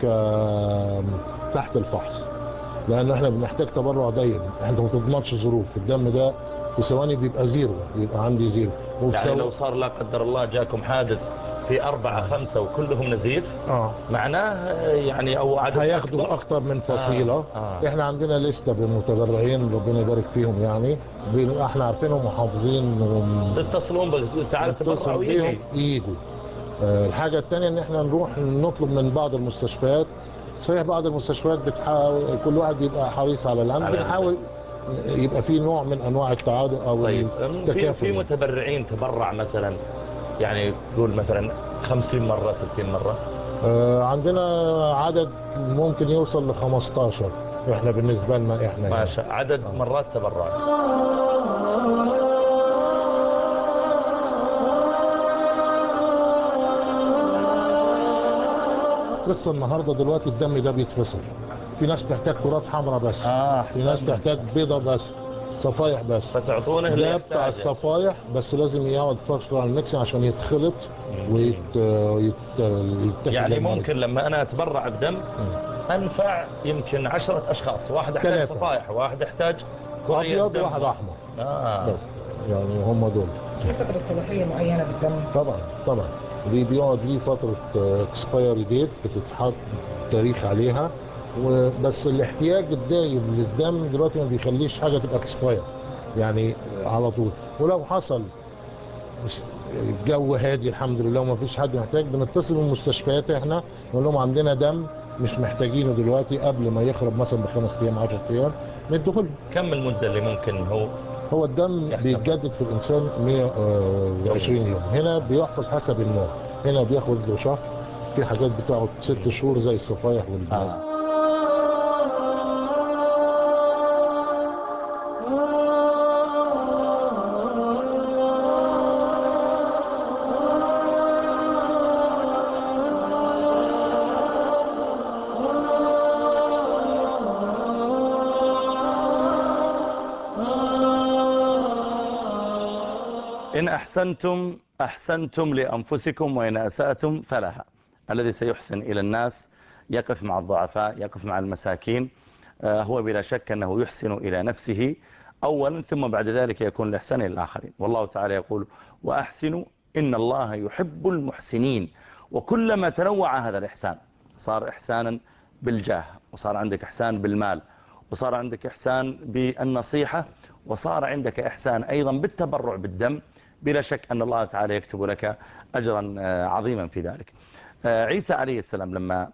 Speaker 6: تحت الفحص، لان احنا بنحتاج تبرع دايم. احنا ما تضمنش ظروف الدم ده في ثواني بيبقى زيرو، بيبقى عندي زيرو.
Speaker 2: يعني لو صار لا قدر الله جاكم حادث في 4 5 وكلهم نزيف، معناه يعني او عدد
Speaker 6: هياخدوا اكتر من فصيلة. احنا عندنا لستة بمتبرعين ربنا يبارك فيهم، يعني احنا عارفينهم وحافظين
Speaker 2: تتصلون تعرف تبرعوا
Speaker 6: يجوا. الحاجة الثانية ان احنا نروح نطلب من بعض المستشفيات. صحيح بعض المستشفيات بتحاول كل واحد يبقى حريص على العمل، بنحاول يبقى في نوع من انواع التعاضد او التكافل.
Speaker 2: في متبرعين تبرع مثلا، يعني تقول مثلا 50 مرة 60 مرة؟
Speaker 6: عندنا عدد ممكن يوصل ل 15 احنا بالنسبة لنا احنا
Speaker 2: ما شاء عدد مرات تبرع.
Speaker 6: قصة النهاردة دلوقتي الدم ده بيتفصل، في ناس تحتاج كرات حمراء بس، في ناس تحتاج بيضة بس، صفايح بس،
Speaker 2: فتعطونه
Speaker 6: ده بتاع الصفايح بس لازم يقعد فترة على الميكسين عشان يتخلط
Speaker 2: يعني ممكن لما انا اتبرع بدم انفع يمكن 10 اشخاص، واحد يحتاج صفايح، واحد يحتاج
Speaker 6: ابيض، واحد احمر. بس يعني هم دول.
Speaker 7: في فترة صلاحية معينة بالدم؟
Speaker 6: طبعا دي بيقعد ليه فترة اكسبايري ديت بتتحط تاريخ عليها، وبس الاحتياج الدايم للدم دلوقتي ما بيخليش حاجة تبقى اكسباير يعني على طول. ولو حصل الجو هادي الحمد لله وما فيش حد محتاج، بنتصل بالمستشفيات احنا نقول لهم عندنا دم مش محتاجينه دلوقتي قبل ما يخرب مثلا ب5 ايام 10 ايام ندخل.
Speaker 2: كم المدة اللي ممكن
Speaker 6: هو الدم بيتجدد في الانسان 120 يوم. هنا بيحفظ حسب النوع، هنا بياخد له شهر، في حاجات بتقعد 6 شهور زي الصفايح والبلازما.
Speaker 2: إن أحسنتم أحسنتم لأنفسكم، وإن أسأتم فلها. الذي سيحسن إلى الناس يقف مع الضعفاء، يقف مع المساكين، هو بلا شك أنه يحسن إلى نفسه أولا، ثم بعد ذلك يكون الإحسان إلى الآخرين. والله تعالى يقول وأحسنوا إن الله يحب المحسنين. وكلما تنوع هذا الإحسان، صار إحسانا بالجاه، وصار عندك إحسان بالمال، وصار عندك إحسان بالنصيحة، وصار عندك إحسان أيضا بالتبرع بالدم، بلا شك أن الله تعالى يكتب لك أجرا عظيما في ذلك. عيسى عليه السلام لما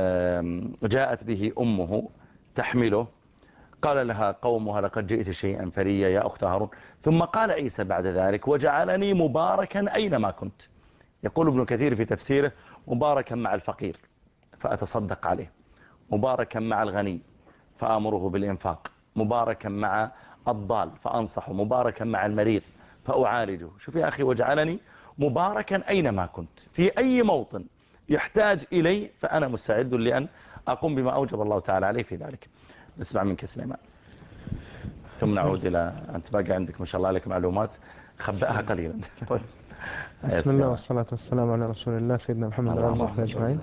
Speaker 2: جاءت به أمه تحمله، قال لها قومها لقد جئت شيئا فريا يا أخت هارون. ثم قال عيسى بعد ذلك وجعلني مباركا أينما كنت. يقول ابن كثير في تفسيره مباركا مع الفقير فأتصدق عليه، مباركا مع الغني فآمره بالإنفاق، مباركا مع الضال فأنصحه، مباركا مع المريض فأعالجه. شوف يا أخي وجعلني مباركا أينما كنت، في أي موطن يحتاج إلي فأنا مستعد لأن أقوم بما أوجب الله تعالى عليه في ذلك. نسمع منك سليمان ثم نعود إلى أنت باقي عندك ما شاء الله عليك معلومات، خبئها قليلا.
Speaker 8: بسم الله والصلاة والسلام على رسول الله سيدنا محمد وعلى آله وصحبه أجمعين.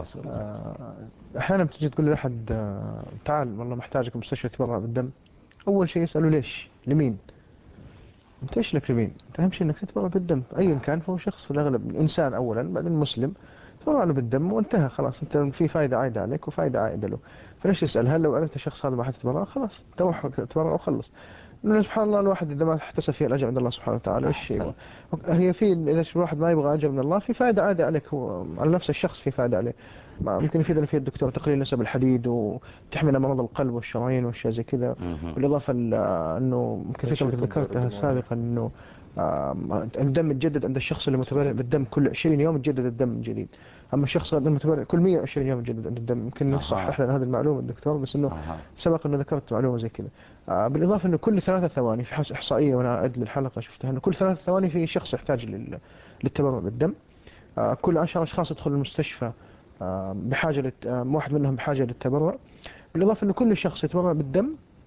Speaker 8: أحيانا بتجي تقول لأحد تعال والله محتاجك مستشفى تبرع بالدم، أول شيء يسأله ليش لمين؟ أنت إيش لك لمين؟ أنت أهم شيء إنك تتبرع بالدم أيا كان، فهو شخص في الأغلب إنسان أولا بعدين مسلم، تبرع له بالدم وانتهى خلاص، أنت في فائدة عائدة عليك وفائدة عائدة له. فليش تسأل هل لو عرفت الشخص هذا ما حتتبرع خلاص تروح تتبرع وخلص. لأن سبحان الله الواحد إذا ما احتسب فيه الأجر عند الله سبحانه وتعالى إيش شيء هي في إذا الواحد ما يبغى أجر من الله في فائدة عائدة عليك، هو على نفس الشخص في فائدة عليه. ممكن يفيدنا فيه الدكتور تقليل نسب الحديد وتحمل أمراض القلب والشرايين والأشياء زي كذا. بالإضافة إنه كثير كما ذكرتها سابقا إنه الدم يتجدد عند الشخص اللي متبرع بالدم كل 20 يوم يتجدد الدم من جديد. أما الشخص المتبرع كل 120 يوم يتجدد عند الدم. يمكن نصحح لنا هذه المعلومة الدكتور، بس إنه سبق إنه ذكرت معلومة زي كذا. بالإضافة إنه كل 3 ثواني في إحصائية وأنا أعد للحلقة شفتها إنه كل 3 ثواني في شخص يحتاج للتبرع بالدم. كل 10 أشخاص يدخل المستشفى بحاجة واحد منهم بحاجة للتبرع. بالإضافة إنه كل شخص يتبرع بالدم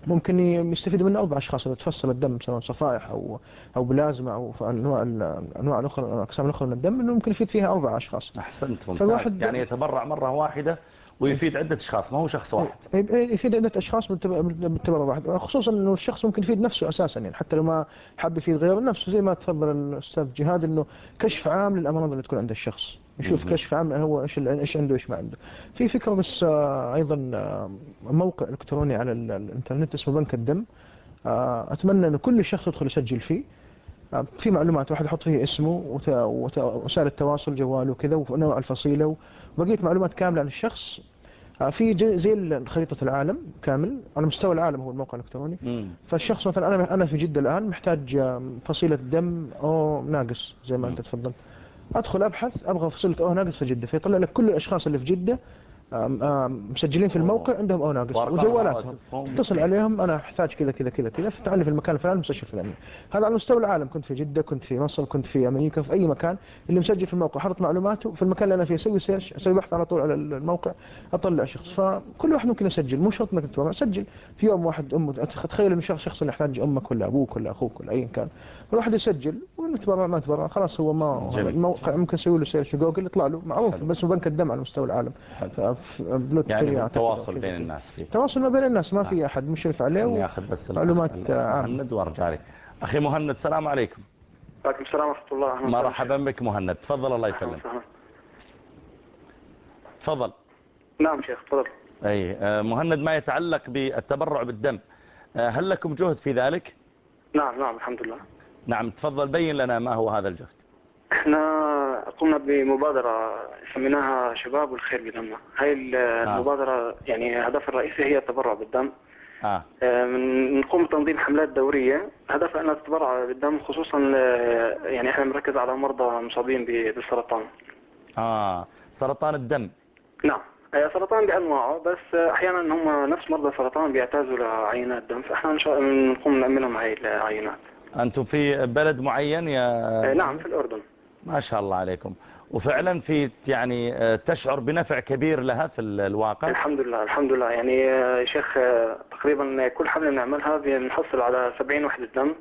Speaker 8: ممكن يستفيد منه 4 أشخاص إذا تفصل الدم سواء صفائح أو بلازما أو أنواع الأخرى الأقسام الأخرى من الدم، إنه ممكن يفيد فيها 4 أشخاص.
Speaker 2: أحسنت، ممتاز.
Speaker 8: فالواحد
Speaker 2: يعني يتبرع مرة واحدة ويفيد عدة أشخاص، ما هو شخص واحد.
Speaker 8: يفيد عدة أشخاص بالتبرع واحد، خصوصا إنه الشخص ممكن يفيد نفسه أساسا، يعني حتى لو ما حب يفيد غيره نفسه، زي ما تفضل الأستاذ جهاد إنه كشف عام للأمراض اللي تكون عند الشخص، يشوف كشف عام هو إيش عنده إيش ما عنده. في فكرة بس أيضا موقع إلكتروني على الإنترنت اسمه بنك الدم، أتمنى إنه كل شخص يدخل يسجل فيه. في معلومات واحد يحط فيه اسمه وسائل التواصل جواله وكذا ونوع الفصيلة وبقية معلومات كاملة عن الشخص. في زي خريطة العالم كامل على مستوى العالم، هو الموقع الإلكتروني. فالشخص مثلا أنا في جدة الآن محتاج فصيلة دم أو ناقص زي ما أنت تفضل، أدخل أبحث أبغى فصيلة أو ناقص في جدة، فيطلع لك كل الأشخاص اللي في جدة مسجلين في الموقع عندهم أو ناقص وجوالاتهم، تتصل عليهم أنا أحتاج كذا كذا كذا كذا فتعني في المكان الفلاني المستشفى الفلاني. هذا على مستوى العالم، كنت في جدة، كنت في مصر، كنت في أمريكا، في أي مكان اللي مسجل في الموقع حط معلوماته في المكان اللي أنا فيه، أسوي سيرش، أسوي بحث على طول على الموقع أطلع شخص. فكل واحد ممكن يسجل، مو شرط إنك تتبرع، سجل في يوم واحد أمه، تخيل إن شخص اللي يحتاج أمك ولا أبوك ولا أخوك ولا أي كان، الواحد يسجل ونتبرع ما نتبرع خلاص، هو ما الموقع ممكن يسوي له سيرش جوجل يطلع له معروف، بس بنك الدم على مستوى العالم.
Speaker 2: يعني التواصل بين الناس فيه،
Speaker 8: تواصل ما بين الناس، ما في أحد مشرف عليه
Speaker 2: وياخذ بس
Speaker 8: معلومات
Speaker 2: مهند وارجع لي. أخي مهند، السلام عليكم.
Speaker 9: وعليكم السلام ورحمة الله.
Speaker 2: مرحبا بك مهند، تفضل الله يسلمك. تفضل.
Speaker 9: نعم شيخ تفضل.
Speaker 2: أي مهند، ما يتعلق بالتبرع بالدم هل لكم جهد في ذلك؟
Speaker 9: نعم الحمد لله.
Speaker 2: نعم، تفضل بين لنا ما هو هذا الجهد.
Speaker 9: احنا قمنا بمبادرة سميناها شباب والخير بدمنا. هاي المبادرة يعني هدفها الرئيسي هي التبرع بالدم. نقوم بتنظيم حملات دورية هدفها أنها تتبرع بالدم، خصوصا يعني احنا نركز على مرضى مصابين بالسرطان.
Speaker 2: سرطان الدم.
Speaker 9: نعم، سرطان بأنواعه، بس أحيانا هم نفس مرضى السرطان بيعتازوا لعينات دم، فإحنا إن شاء الله نقوم نأملهم هاي العينات.
Speaker 2: أنتم في بلد معين يا؟
Speaker 9: نعم في الأردن.
Speaker 2: ما شاء الله عليكم. وفعلا في يعني تشعر بنفع كبير لها في الواقع؟
Speaker 9: الحمد لله الحمد لله. يعني يا شيخ تقريبا كل حملة بنعملها بنحصل على 70 وحدة دم.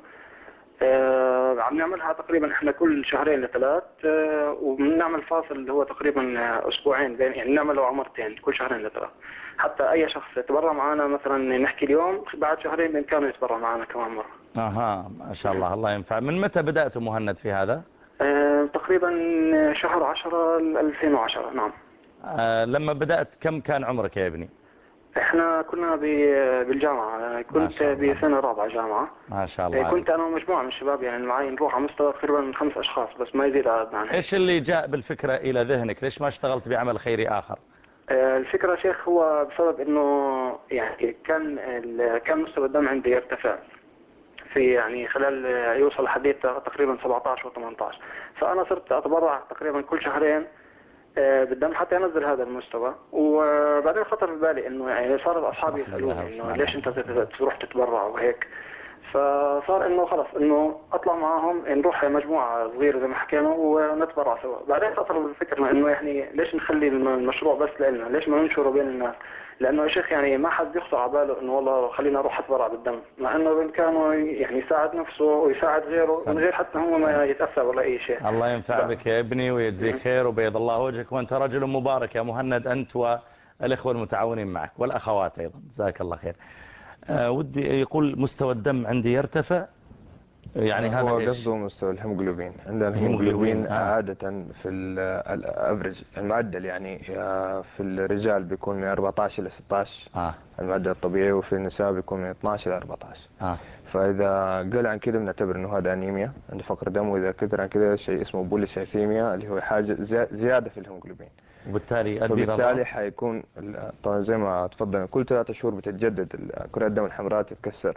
Speaker 9: عم نعملها تقريبا احنا كل 2 ل3 وبنعمل فاصل اللي هو تقريبا 2 أسبوعين بين، يعني نعمله عمرتين كل 2 ل3، حتى اي شخص يتبرع معنا مثلا نحكي اليوم بعد 2 بإمكانه يتبرع معنا كمان مرة.
Speaker 2: ما شاء الله، الله ينفع. من متى بدأتوا مهند في هذا؟
Speaker 9: تقريبا شهر 10 2010. نعم.
Speaker 2: لما بدأت كم كان عمرك يا ابني؟
Speaker 9: احنا كنا بالجامعة، كنت بسنة رابعة جامعة.
Speaker 2: ما شاء الله.
Speaker 9: كنت انا ومجموعة من الشباب يعني معي نروح على مستوى تقريبا 5 أشخاص بس ما يزيد عددنا عنه.
Speaker 2: ايش اللي جاء بالفكرة الى ذهنك؟ ليش ما اشتغلت بعمل خيري اخر؟
Speaker 9: الفكرة شيخ هو بسبب انه يعني كان مستوى الدم عندي يرتفع في يعني خلال يوصل حديث تقريبا 17 و18، فانا صرت اتبرع تقريبا كل 2 بالدم حتى ينزل هذا المستوى. وبعدين خطر في بالي انه يعني صار اصحابي يسالوني انه ليش انت تروح تتبرع وهيك، فصار انه خلص انه اطلع معاهم نروح مجموعه صغيره زي ما حكينا ونتبرع سوا. بعدين خطر الفكره انه يعني ليش نخلي المشروع بس لنا، ليش ما ننشره بين الناس؟ لانه يا شيخ يعني ما حد يخطر على باله انه والله خلينا اروح اتبرع بالدم، مع انه بامكانه يعني يساعد نفسه ويساعد غيره من غير حتى هو ما يتاثر ولا اي شيء.
Speaker 2: الله ينفع بك يا ابني ويجزيك خير وبيض الله وجهك، وانت رجل مبارك يا مهند، انت والاخوه المتعاونين معك والاخوات ايضا، جزاك الله خير. ودي يقول مستوى الدم عندي يرتفع، يعني هذا
Speaker 4: هو
Speaker 2: ايش؟
Speaker 4: قصده مستوى الهيموجلوبين. عندنا الهيموجلوبين عادة في الافرج المعدل يعني في الرجال بيكون من 14 إلى 16 المعدل الطبيعي، وفي النساء بيكون من 12 إلى 14. فإذا قل عن كده بنعتبر إنه هذا أنيميا عنده فقر دم، وإذا كثر عن كده شيء اسمه بوليسايثيميا اللي هو حاجة زيادة في الهيموجلوبين. فبالتالي حيكون طبعا زي ما تفضل كل 3 شهور بتتجدد كرات الدم الحمراء تتكسر،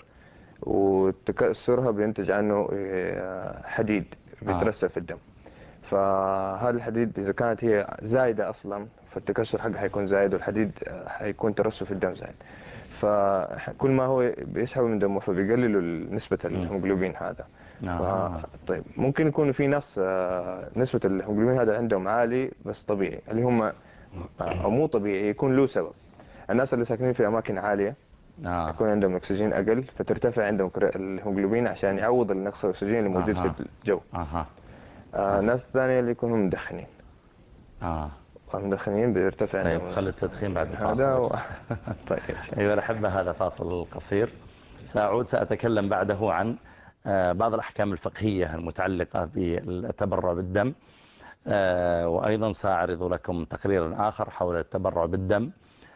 Speaker 4: وتكسرها بينتج عنه حديد بيترسب في الدم. فهذا الحديد إذا كانت هي زايدة أصلا فالتكسر حقها حيكون زايد، والحديد حيكون ترسب في الدم زايد، فكل ما هو بيسحب من دمه فبيقللوا نسبة الهيموجلوبين هذا. طيب ممكن يكون في ناس نسبة الهيموجلوبين هذا عندهم عالي بس طبيعي، اللي هم أو مو طبيعي يكون له سبب. الناس اللي ساكنين في أماكن عالية يكون عندهم أكسجين أقل، فترتفع عندهم الهيموجلوبين عشان يعوض النقص الأكسجين اللي موجود في الجو. ناس ثانية اللي يكونوا مدخنين. المدخنين بيرتفع
Speaker 2: طيب
Speaker 4: عندهم.
Speaker 2: خلي التدخين بعد
Speaker 4: هذا
Speaker 2: الفاصل.
Speaker 4: طيب
Speaker 2: أيها الأحبة، هذا فاصل قصير، سأعود سأتكلم بعده عن بعض الأحكام الفقهية المتعلقة بالتبرع بالدم، وأيضا سأعرض لكم تقريرا آخر حول التبرع بالدم،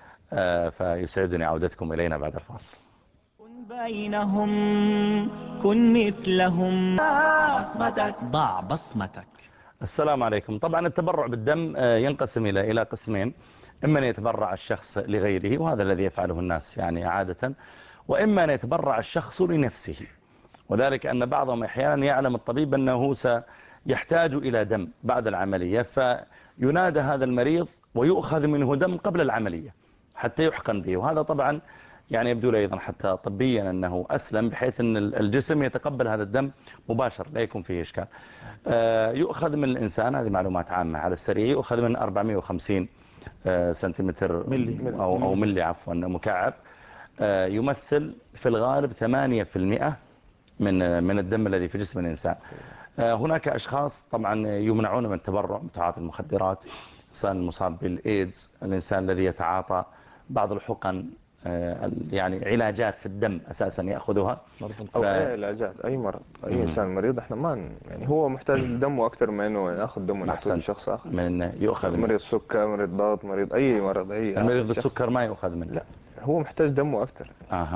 Speaker 2: فيسعدني عودتكم إلينا بعد الفاصل.
Speaker 1: كن بينهم، كن مثلهم، ضع بصمتك.
Speaker 2: السلام عليكم. طبعا التبرع بالدم ينقسم إلى قسمين، إما أن يتبرع الشخص لغيره، وهذا الذي يفعله الناس يعني عادة، وإما أن يتبرع الشخص لنفسه، وذلك أن بعضهم أحيانا يعلم الطبيب أنه سيحتاج إلى دم بعد العملية، فينادى هذا المريض ويؤخذ منه دم قبل العملية حتى يحقن به، وهذا طبعا يعني يبدو لي أيضا حتى طبيا أنه أسلم، بحيث أن الجسم يتقبل هذا الدم مباشر لا يكون فيه إشكال. يؤخذ من الإنسان، هذه معلومات عامة على السريع، يؤخذ من 450 سنتيمتر أو ملي عفوا مكعب، يمثل في الغالب 8% من الدم الذي في جسم الإنسان. هناك أشخاص طبعا يمنعون من التبرع بتعاطي المخدرات، الإنسان المصاب بالإيدز، الإنسان الذي يتعاطى بعض الحقن، يعني علاجات في الدم أساسا يأخذها،
Speaker 4: أو أي علاجات، أي مرض، أي إنسان مريض إحنا ما يعني هو محتاج دمه أكثر من إنه يأخذ دمه من شخص آخر،
Speaker 2: من يؤخذ
Speaker 4: مريض سكر، مريض ضغط، مريض أي مرض، أي
Speaker 2: المريض بالسكر ما يؤخذ منه،
Speaker 4: لا هو محتاج دمه أكثر.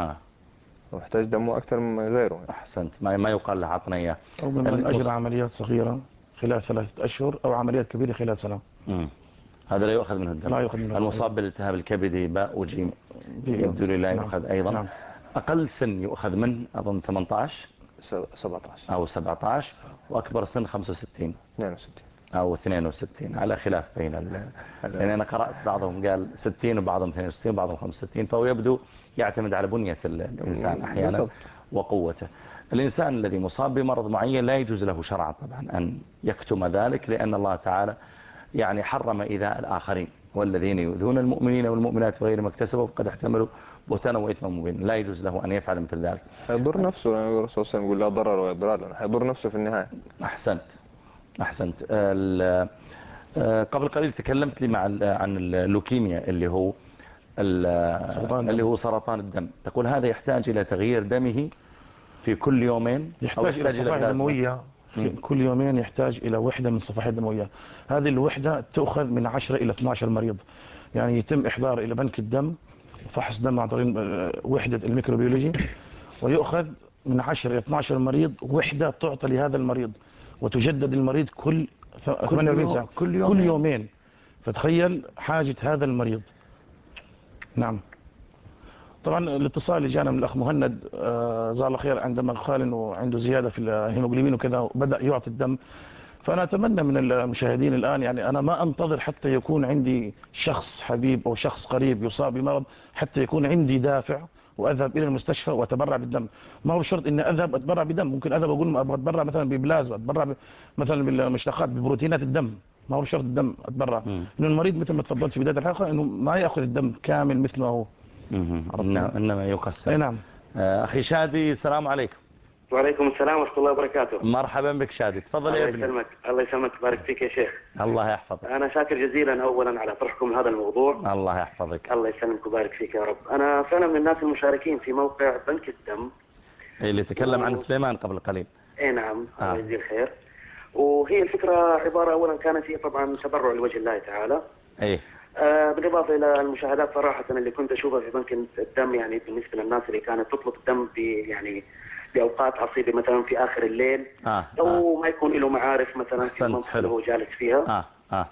Speaker 4: هو محتاج دمه أكثر من غيره.
Speaker 2: أحسنت، ما يقال له عطنا إياه.
Speaker 5: أو من أجل عمليات صغيرة خلال 3 أشهر، أو عمليات كبيرة خلال سنة.
Speaker 2: هذا لا يؤخذ منه الدم.
Speaker 5: لا يؤخذ منه.
Speaker 2: المصاب بالالتهاب الكبدي باء وجيم يبدو لي لا يؤخذ أيضا.
Speaker 5: نعم.
Speaker 2: أقل سن يؤخذ منه أظن 18 أو 17، وأكبر سن 65 أو 62 على خلاف بين يعني أنا قرأت بعضهم قال 60 وبعضهم 62 وبعضهم 65، فهو يبدو يعتمد على بنية الإنسان أحيانا وقوته. الإنسان الذي مصاب بمرض معين لا يجوز له شرعا طبعا أن يكتم ذلك، لأن الله تعالى يعني حرم إيذاء الآخرين، والذين يؤذون المؤمنين والمؤمنات بغير ما اكتسبوا فقد احتملوا بهتانا وإثما مبينا، لا يجوز له أن يفعل مثل ذلك.
Speaker 4: يضر نفسه، الرسول صلى الله عليه وسلم يقول لا ضرر ولا ضرار، لأنه يضر نفسه في النهاية.
Speaker 2: أحسنت. قبل قليل تكلمت لي عن اللوكيميا اللي هو سرطان الدم، تقول هذا يحتاج إلى تغيير دمه في كل يومين،
Speaker 5: يحتاج إلى صفائح دموية كل يومين، يحتاج إلى وحدة من الصفائح الدموية. هذه الوحدة تأخذ من 10 إلى 12 مريض، يعني يتم إحضار إلى بنك الدم فحص دم عن طريق وحدة الميكروبيولوجي، ويؤخذ من 10 إلى 12 مريض وحدة تعطى لهذا المريض، وتجدد المريض كل 48 ساعة، كل يومين. فتخيل حاجة هذا المريض. نعم. طبعا الاتصال اللي جانا من الأخ مهند جزاه الله خير، عندما قال إنه عنده زيادة في الهيموجلوبين وكذا وبدأ يعطي الدم، فأنا أتمنى من المشاهدين الآن، يعني أنا ما أنتظر حتى يكون عندي شخص حبيب أو شخص قريب يصاب بمرض حتى يكون عندي دافع وأذهب إلى المستشفى وأتبرع بالدم. ما هو شرط إني أذهب أتبرع بدم، ممكن أذهب أقول أبغى أتبرع مثلا ببلازما، أتبرع مثلا بالمشتقات ببروتينات الدم، ما هو شرط الدم أتبرع. إنه المريض مثل ما تفضلت في بداية الحلقة إنه ما يأخذ الدم كامل مثل ما هو،
Speaker 2: إنما يقسم.
Speaker 5: أي نعم.
Speaker 2: أخي شادي، السلام عليكم.
Speaker 10: وعليكم السلام ورحمة الله وبركاته.
Speaker 2: مرحبا بك شادي، تفضل يا ابني.
Speaker 10: الله يسلمك، بارك فيك يا شيخ.
Speaker 2: الله يحفظك.
Speaker 10: أنا شاكر جزيلا أولا على طرحكم هذا الموضوع.
Speaker 2: الله يحفظك.
Speaker 10: الله يسلمك وبارك فيك يا رب. أنا فعلا من الناس المشاركين في موقع بنك الدم
Speaker 2: اللي تكلم عن سليمان قبل قليل.
Speaker 10: اي نعم، الله يجزيه الخير. وهي الفكرة عبارة أولا كانت هي طبعا تبرع لوجه الله تعالى.
Speaker 2: ايه.
Speaker 10: بالإضافة إلى المشاهدات صراحة اللي كنت أشوفها في بنك الدم، يعني بالنسبة للناس اللي كانت تطلب الدم يعني بأوقات عصيبة مثلا في آخر الليل، أو ما يكون له معارف مثلا في المنطقة اللي هو جالس فيها.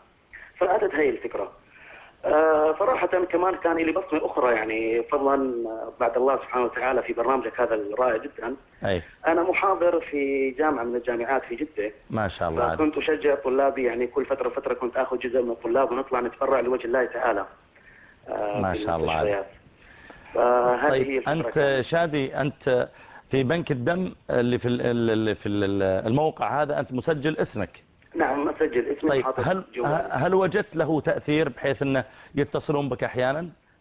Speaker 10: فأتت هي الفكرة. صراحة كمان كان لي بصمة أخرى، يعني فضلا بعد الله سبحانه وتعالى في برنامجك هذا الرائع جدا.
Speaker 2: أي.
Speaker 10: أنا محاضر في جامعة من الجامعات في جدة.
Speaker 2: ما شاء الله.
Speaker 10: كنت أشجع طلابي، يعني كل فترة كنت أخذ جزء من الطلاب ونطلع نتبرع لوجه الله تعالى.
Speaker 2: ما شاء الله.
Speaker 10: فهذه
Speaker 2: طيب
Speaker 10: هي
Speaker 2: أنت شادي، أنت في بنك الدم اللي في الموقع هذا أنت مسجل اسمك؟
Speaker 10: نعم مسجل اسمي.
Speaker 2: طيب هل وجدت له تأثير بحيث أنه يتصلون بك أحيانا؟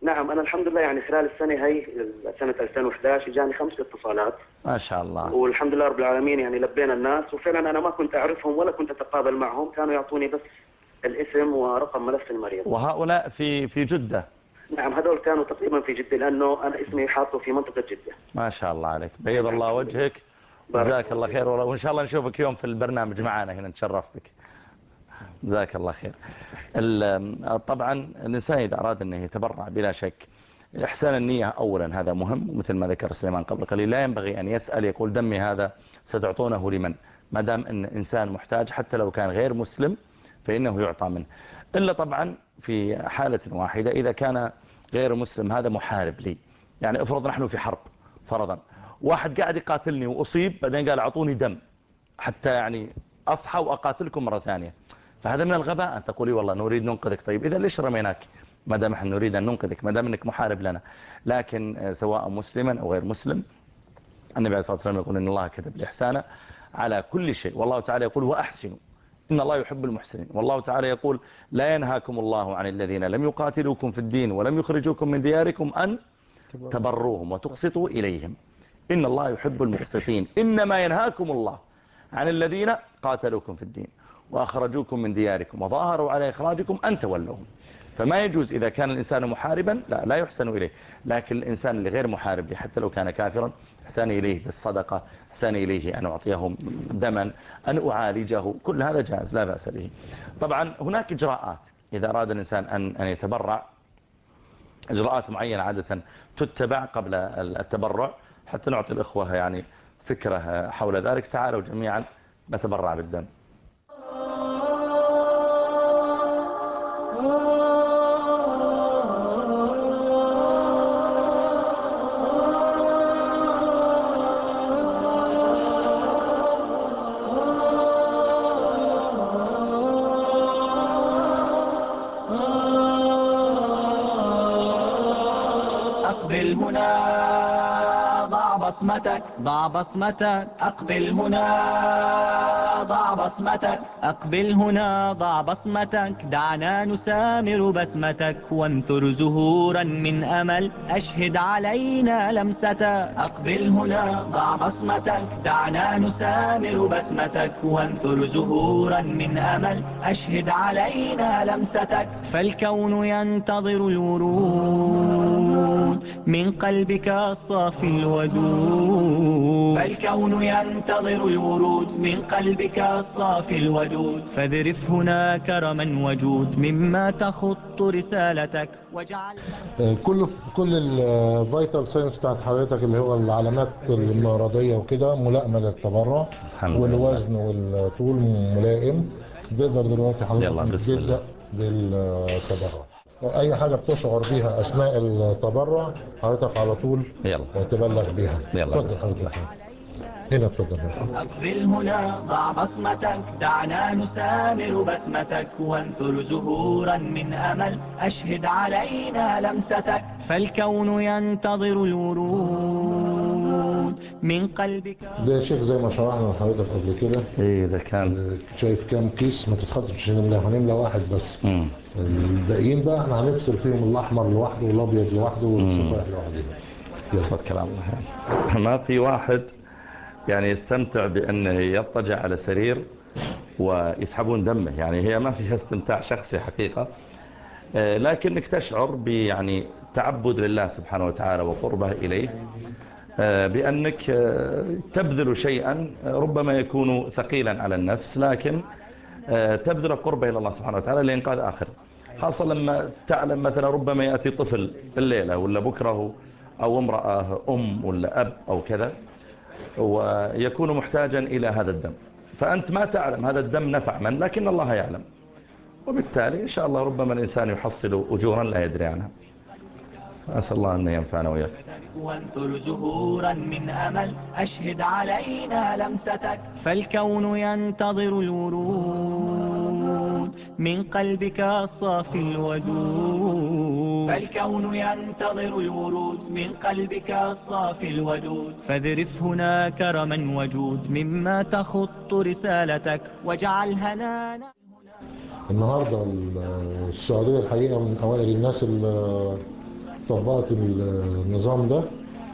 Speaker 10: نعم أنا الحمد لله يعني خلال السنة هي سنة 2011 جاني 5 اتصالات
Speaker 2: ما شاء الله،
Speaker 10: والحمد لله رب العالمين يعني لبينا الناس، وفعلا أنا ما كنت أعرفهم ولا كنت أتقابل معهم، كانوا يعطوني بس الاسم ورقم ملف المريض.
Speaker 2: وهؤلاء في جدة؟
Speaker 10: نعم هذول كانوا تقريبا في جدة، لأنه أنا اسمي حاطه في منطقة جدة.
Speaker 2: ما شاء الله عليك، بيض الله وجهك، جزاك الله خير، وإن شاء الله نشوفك يوم في البرنامج معنا هنا، نتشرف بك، جزاك الله خير. طبعا الإنسان إذا أراد أنه يتبرع بلا شك إحسان النية أولا هذا مهم، ومثل ما ذكر سليمان قبل قليل لا ينبغي أن يسأل يقول دمي هذا ستعطونه لمن، ما دام أن إنسان محتاج حتى لو كان غير مسلم فإنه يعطى منه، إلا طبعا في حالة واحدة إذا كان غير مسلم هذا محارب لي، يعني افرض نحن في حرب فرضا، واحد قاعد يقاتلني وأصيب بعدين قال أعطوني دم حتى يعني أصحى وأقاتلكم مرة ثانية، فهذا من الغباء أن تقولي والله نريد ننقذك. طيب إذا ليش رميناك ما دام احنا نريد أن ننقذك، ما دام أنك محارب لنا؟ لكن سواء مسلما أو غير مسلم النبي عليه الصلاة والسلام يقول إن الله كتب الإحسان على كل شيء، والله تعالى يقول وأحسنوا إن الله يحب المحسنين، والله تعالى يقول لا ينهاكم الله عن الذين لم يقاتلوكم في الدين ولم يخرجوكم من دياركم أن تبروهم وتقسطوا إليهم إن الله يحب المقسطين، إنما ينهاكم الله عن الذين قاتلوكم في الدين وأخرجوكم من دياركم وظاهروا على إخراجكم أن تولوهم. فما يجوز إذا كان الإنسان محاربا لا يحسن إليه، لكن الإنسان اللي غير محارب حتى لو كان كافرا إحسان إليه بالصدقة، إحسان إليه أن أعطيه دما، أن أعالجه، كل هذا جائز لا بأس به. طبعا هناك إجراءات إذا أراد الإنسان أن يتبرع، إجراءات معينة عادة تتبع قبل التبرع حتى نعطي الإخوة يعني فكرة حول ذلك. تعالوا جميعا نتبرع بالدم.
Speaker 1: أقبل هنا ضع بصمتك، ضع بصمتك، أقبل هنا ضع بصمتك، أقبل هنا ضع بصمتك، دعنا نسامر بسمتك وانثر زهورا من أمل، أشهد علينا لمستك. أقبل هنا ضع بصمتك، دعنا نسامر بسمتك وانثر زهورا من أمل، أشهد علينا لمستك. فالكون ينتظر الورود من قلبك الصافي الودود، فالكون ينتظر الورود من قلبك الصافي الودود، فاذرف هنا كرما وجود مما تخط رسالتك واجعل
Speaker 6: كل الفيتال ساينس بتاعت حضرتك اللي هو العلامات المرضية وكده ملائمة للتبرع، والوزن والطول ملائم. تقدر دلوقتي حضرتك تبدأ بالتبرع. اي حاجة بتشعر بيها اثناء التبرع حضرتك على طول تبلغ بيها. اتفضل حضرتك هنا، اتفضل.
Speaker 1: أقبل هنا ضع بصمتك، دعنا نسامر بسمتك وانثر زهورا من أمل، أشهد علينا لمستك. فالكون ينتظر الورود من قلبك.
Speaker 6: ده يا شيخ زي ما شرحنا لحضرتك قبل كده.
Speaker 2: ايه ده كان
Speaker 6: شايف كام كيس؟ ما تتخطش، مش هنملى واحد بس. الباقيين بقى احنا هنفصل فيهم الاحمر لوحده والابيض لوحده والصفائح لوحده.
Speaker 2: يلا كلام ما في واحد يعني يستمتع بأنه يضطجع على سرير ويسحبون دمه، يعني هي ما فيها استمتاع شخصي حقيقة، لكنك تشعر يعني تعبد لله سبحانه وتعالى وقربه إليه، بأنك تبذل شيئا ربما يكون ثقيلا على النفس، لكن تبذل قربه إلى الله سبحانه وتعالى لإنقاذ آخر، خاصة لما تعلم مثلا ربما يأتي طفل الليلة ولا بكره، أو امرأة ولا أب أو كذا، ويكون محتاجا إلى هذا الدم، فأنت ما تعلم هذا الدم نفع من، لكن الله يعلم، وبالتالي إن شاء الله ربما الإنسان يحصل أجورا لا يدري عنها. أسأل الله أن ينفعنا وياك.
Speaker 1: وانثر زهورا من أمل، أشهد علينا لمستك. فالكون ينتظر الورود من قلبك الصافي الودود، فالكون ينتظر الورود من قلبك الصافي الودود، فاذرف هنا كرما وجود مما تخط رسالتك واجعل هنانا.
Speaker 6: النهاردة السعودية الحقيقة من أوائل الناس طبقت النظام ده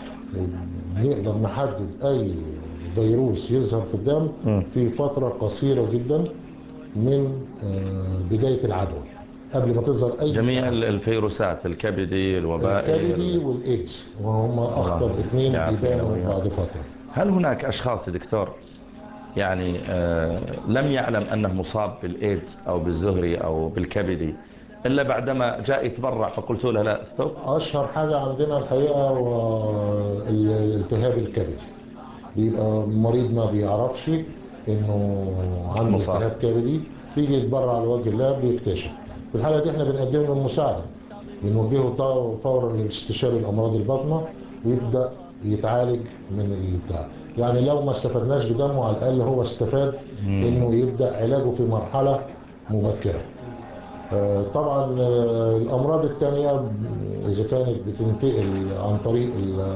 Speaker 6: نقدر نحدد اي فيروس يظهر في الدم في فترة قصيرة جدا من بداية العدوى قبل ما تظهر اي
Speaker 2: جميع الفيروسات الكبدي الوبائي
Speaker 6: الكبدي والايدز وهم اخطر اثنين بيبانوا بعد فترة.
Speaker 2: هل هناك اشخاص يا دكتور يعني لم يعلم انه مصاب بالايدز او بالزهري او بالكبدي الا بعدما جاء يتبرع فقلت له لا استوب؟
Speaker 6: اشهر حاجة عندنا الحقيقة هو الالتهاب الكبدي. بيبقى مريض ما بيعرفش انه عنده التهاب كبدي، بيجي يتبرع لوجه الله بيكتشف. في الحالة دي احنا بنقدم له المساعدة، بنوجهه فورا لاستشاري الامراض الباطنة ويبدأ يتعالج من البتاع. يعني لو ما استفدناش بدمه على الاقل هو استفاد انه يبدأ علاجه في مرحلة مبكرة. طبعا الامراض الثانية اذا كانت بتنتقل عن طريق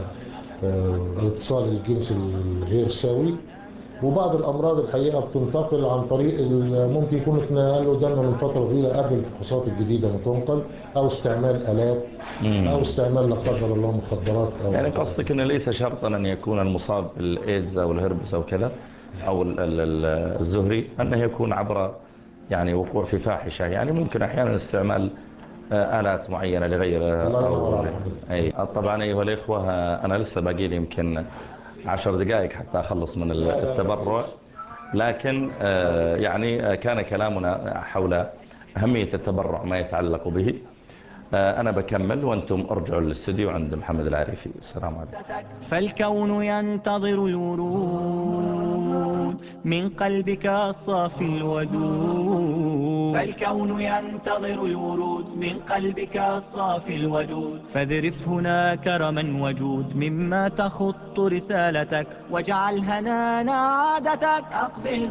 Speaker 6: الاتصال الجنسي الغير سوي، وبعض الامراض الحقيقه بتنتقل عن طريق ممكن يكون اتنقل له دم من فتره طويله قبل الفحوصات الجديده ما تنقل، او استعمال الات او استعمال لا قدر الله مخدرات. او
Speaker 2: يعني قصدك ان ليس شرطا ان يكون المصاب بالايدز او الهربس او كذا او الزهري انه يكون عبر يعني وقوع في فاحشه، يعني ممكن احيانا استعمال آلات معينة لغيرها أو أي. طبعا أيها الإخوة أنا لسه باقي لي يمكن 10 دقائق حتى أخلص من التبرع، لكن يعني كان كلامنا حول أهمية التبرع ما يتعلق به. أنا بكمل وأنتم أرجعوا للاستديو عند محمد العارفي. السلام عليكم.
Speaker 1: فالكون ينتظر الورود من قلبك الصافي الودود. فالكون ينتظر الورود من قلبك الصافي الودود. فاذرف هنا كرما وجود مما تخط رسالتك، واجعل هنانا عادتك. أقبل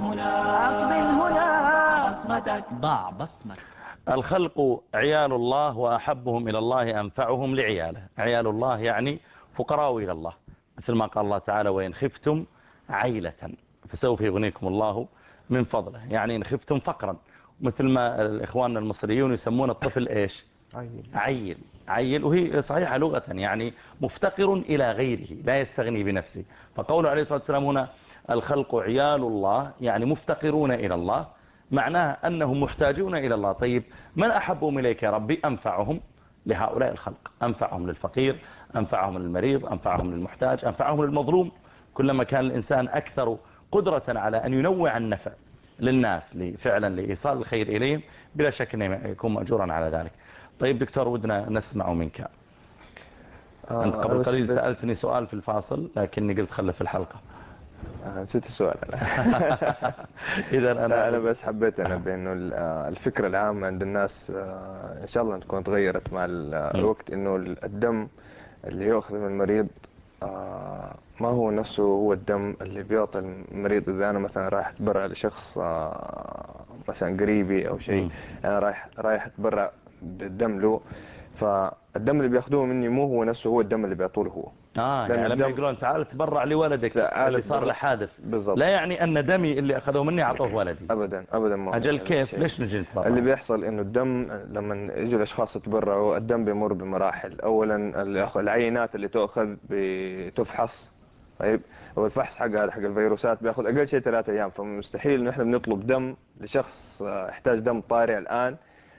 Speaker 1: هنا بصمتك، ضع بصمتك.
Speaker 2: الخلق عيال الله وأحبهم إلى الله أنفعهم لعياله. عيال الله يعني فقراء إلى الله، مثل ما قال الله تعالى وإن خفتم عيلة فسوف يغنيكم الله من فضله، يعني إن خفتم فقرا، مثل ما الإخوان المصريون يسمون الطفل إيش؟ عيل. وهي صحيحة لغة، يعني مفتقر إلى غيره لا يستغني بنفسه. فقوله عليه الصلاة والسلام هنا الخلق عيال الله يعني مفتقرون إلى الله، معناه أنهم محتاجون إلى الله. طيب من أحبهم إليك يا ربي؟ أنفعهم لهؤلاء الخلق، أنفعهم للفقير، أنفعهم للمريض، أنفعهم للمحتاج، أنفعهم للمظلوم. كلما كان الإنسان أكثر قدرة على أن ينوع النفع للناس فعلا لإيصال الخير إليهم بلا شك أنه يكون مأجورا على ذلك. طيب دكتور ودنا نسمع منك. أنت قبل قليل سألتني سؤال في الفاصل لكني قلت خلف في الحلقة.
Speaker 4: نسيت السؤال.
Speaker 2: إذا
Speaker 4: أنا بس حبيت بأنه الفكرة العامة عند الناس إن شاء الله تكون تغيرت مع الوقت، إنه الدم اللي يأخذ من المريض ما هو نفسه هو الدم اللي بيعطي المريض. إذا أنا مثلا رايح أتبرع لشخص مثلا قريبي أو شيء، أنا رايح أتبرع بالدم له، فالدم اللي بياخدوه مني مو هو نفسه هو الدم اللي بيعطوه هو.
Speaker 2: يعني لما يقولون تعال تبرع لولدك اللي صار له حادث، لا يعني ان دمي اللي اخذوه مني اعطوه ولدي.
Speaker 4: ابدا ما
Speaker 2: اجل كيف؟ ليش نجي نتبرع؟
Speaker 4: اللي بيحصل انه الدم لما يجوا الاشخاص يتبرعوا الدم بيمر بمراحل. اولا العينات اللي تؤخذ بتفحص، طيب والفحص حق الفيروسات بياخذ اقل شيء 3 ايام، فمستحيل انه احنا بنطلب دم لشخص يحتاج دم طارئ الان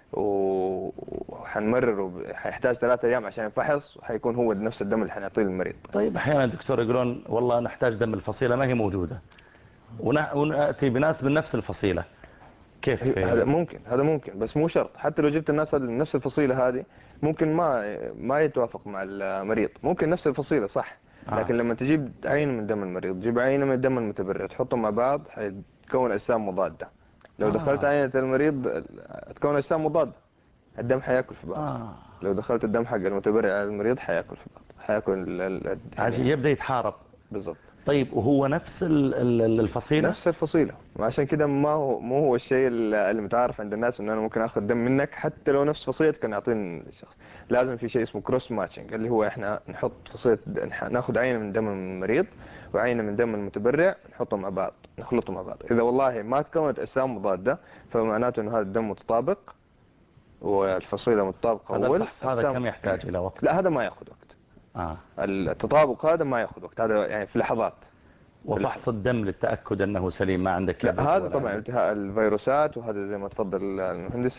Speaker 4: وحنمرره، حيحتاج 3 ايام عشان ينفحص وحيكون هو نفس الدم اللي حنعطيه للمريض.
Speaker 2: طيب احيانا دكتور يقولون والله نحتاج دم الفصيلة ما هي موجودة ونأتي بناس من نفس الفصيلة، كيف؟
Speaker 4: هذا ممكن بس مو شرط. حتى لو جبت الناس من نفس الفصيلة هذه ممكن ما يتوافق مع المريض. ممكن نفس الفصيلة صح، لكن لما تجيب عينة من دم المريض تجيب عينة من دم المتبرع تحطهم مع بعض حيتكون أجسام مضادة. لو دخلت عينة المريض تكون أجسام مضادة، الدم حياكل في بعض. لو دخلت الدم حق المتبرع على المريض حياكل في بعض، حياكل
Speaker 2: يعني يبدأ يتحارب.
Speaker 4: بالضبط.
Speaker 2: طيب وهو نفس الفصيلة؟
Speaker 4: نفس الفصيلة، وعشان كده مو هو الشيء اللي متعارف عند الناس انه انا ممكن اخذ دم منك حتى لو نفس فصيلتك كان يعطيني الشخص. لازم في شيء اسمه كروس ماتشنج، اللي هو احنا نحط ناخذ عينة من دم المريض وعينة من دم المتبرع نحطهم مع بعض، نخلطهم مع بعض. اذا والله ما تكونت اجسام مضادة فمعناته انه هذا الدم متطابق والفصيلة مطابقة
Speaker 2: هذا الفحص هذا كم يحتاج إلى وقت؟
Speaker 4: لا هذا ما يأخذ وقت. التطابق هذا ما يأخذ وقت، هذا يعني في لحظات.
Speaker 2: وفحص الدم للتأكد أنه سليم ما عندك كبد؟
Speaker 4: هذا طبعا انتهاء الفيروسات، وهذا زي ما تفضل المهندس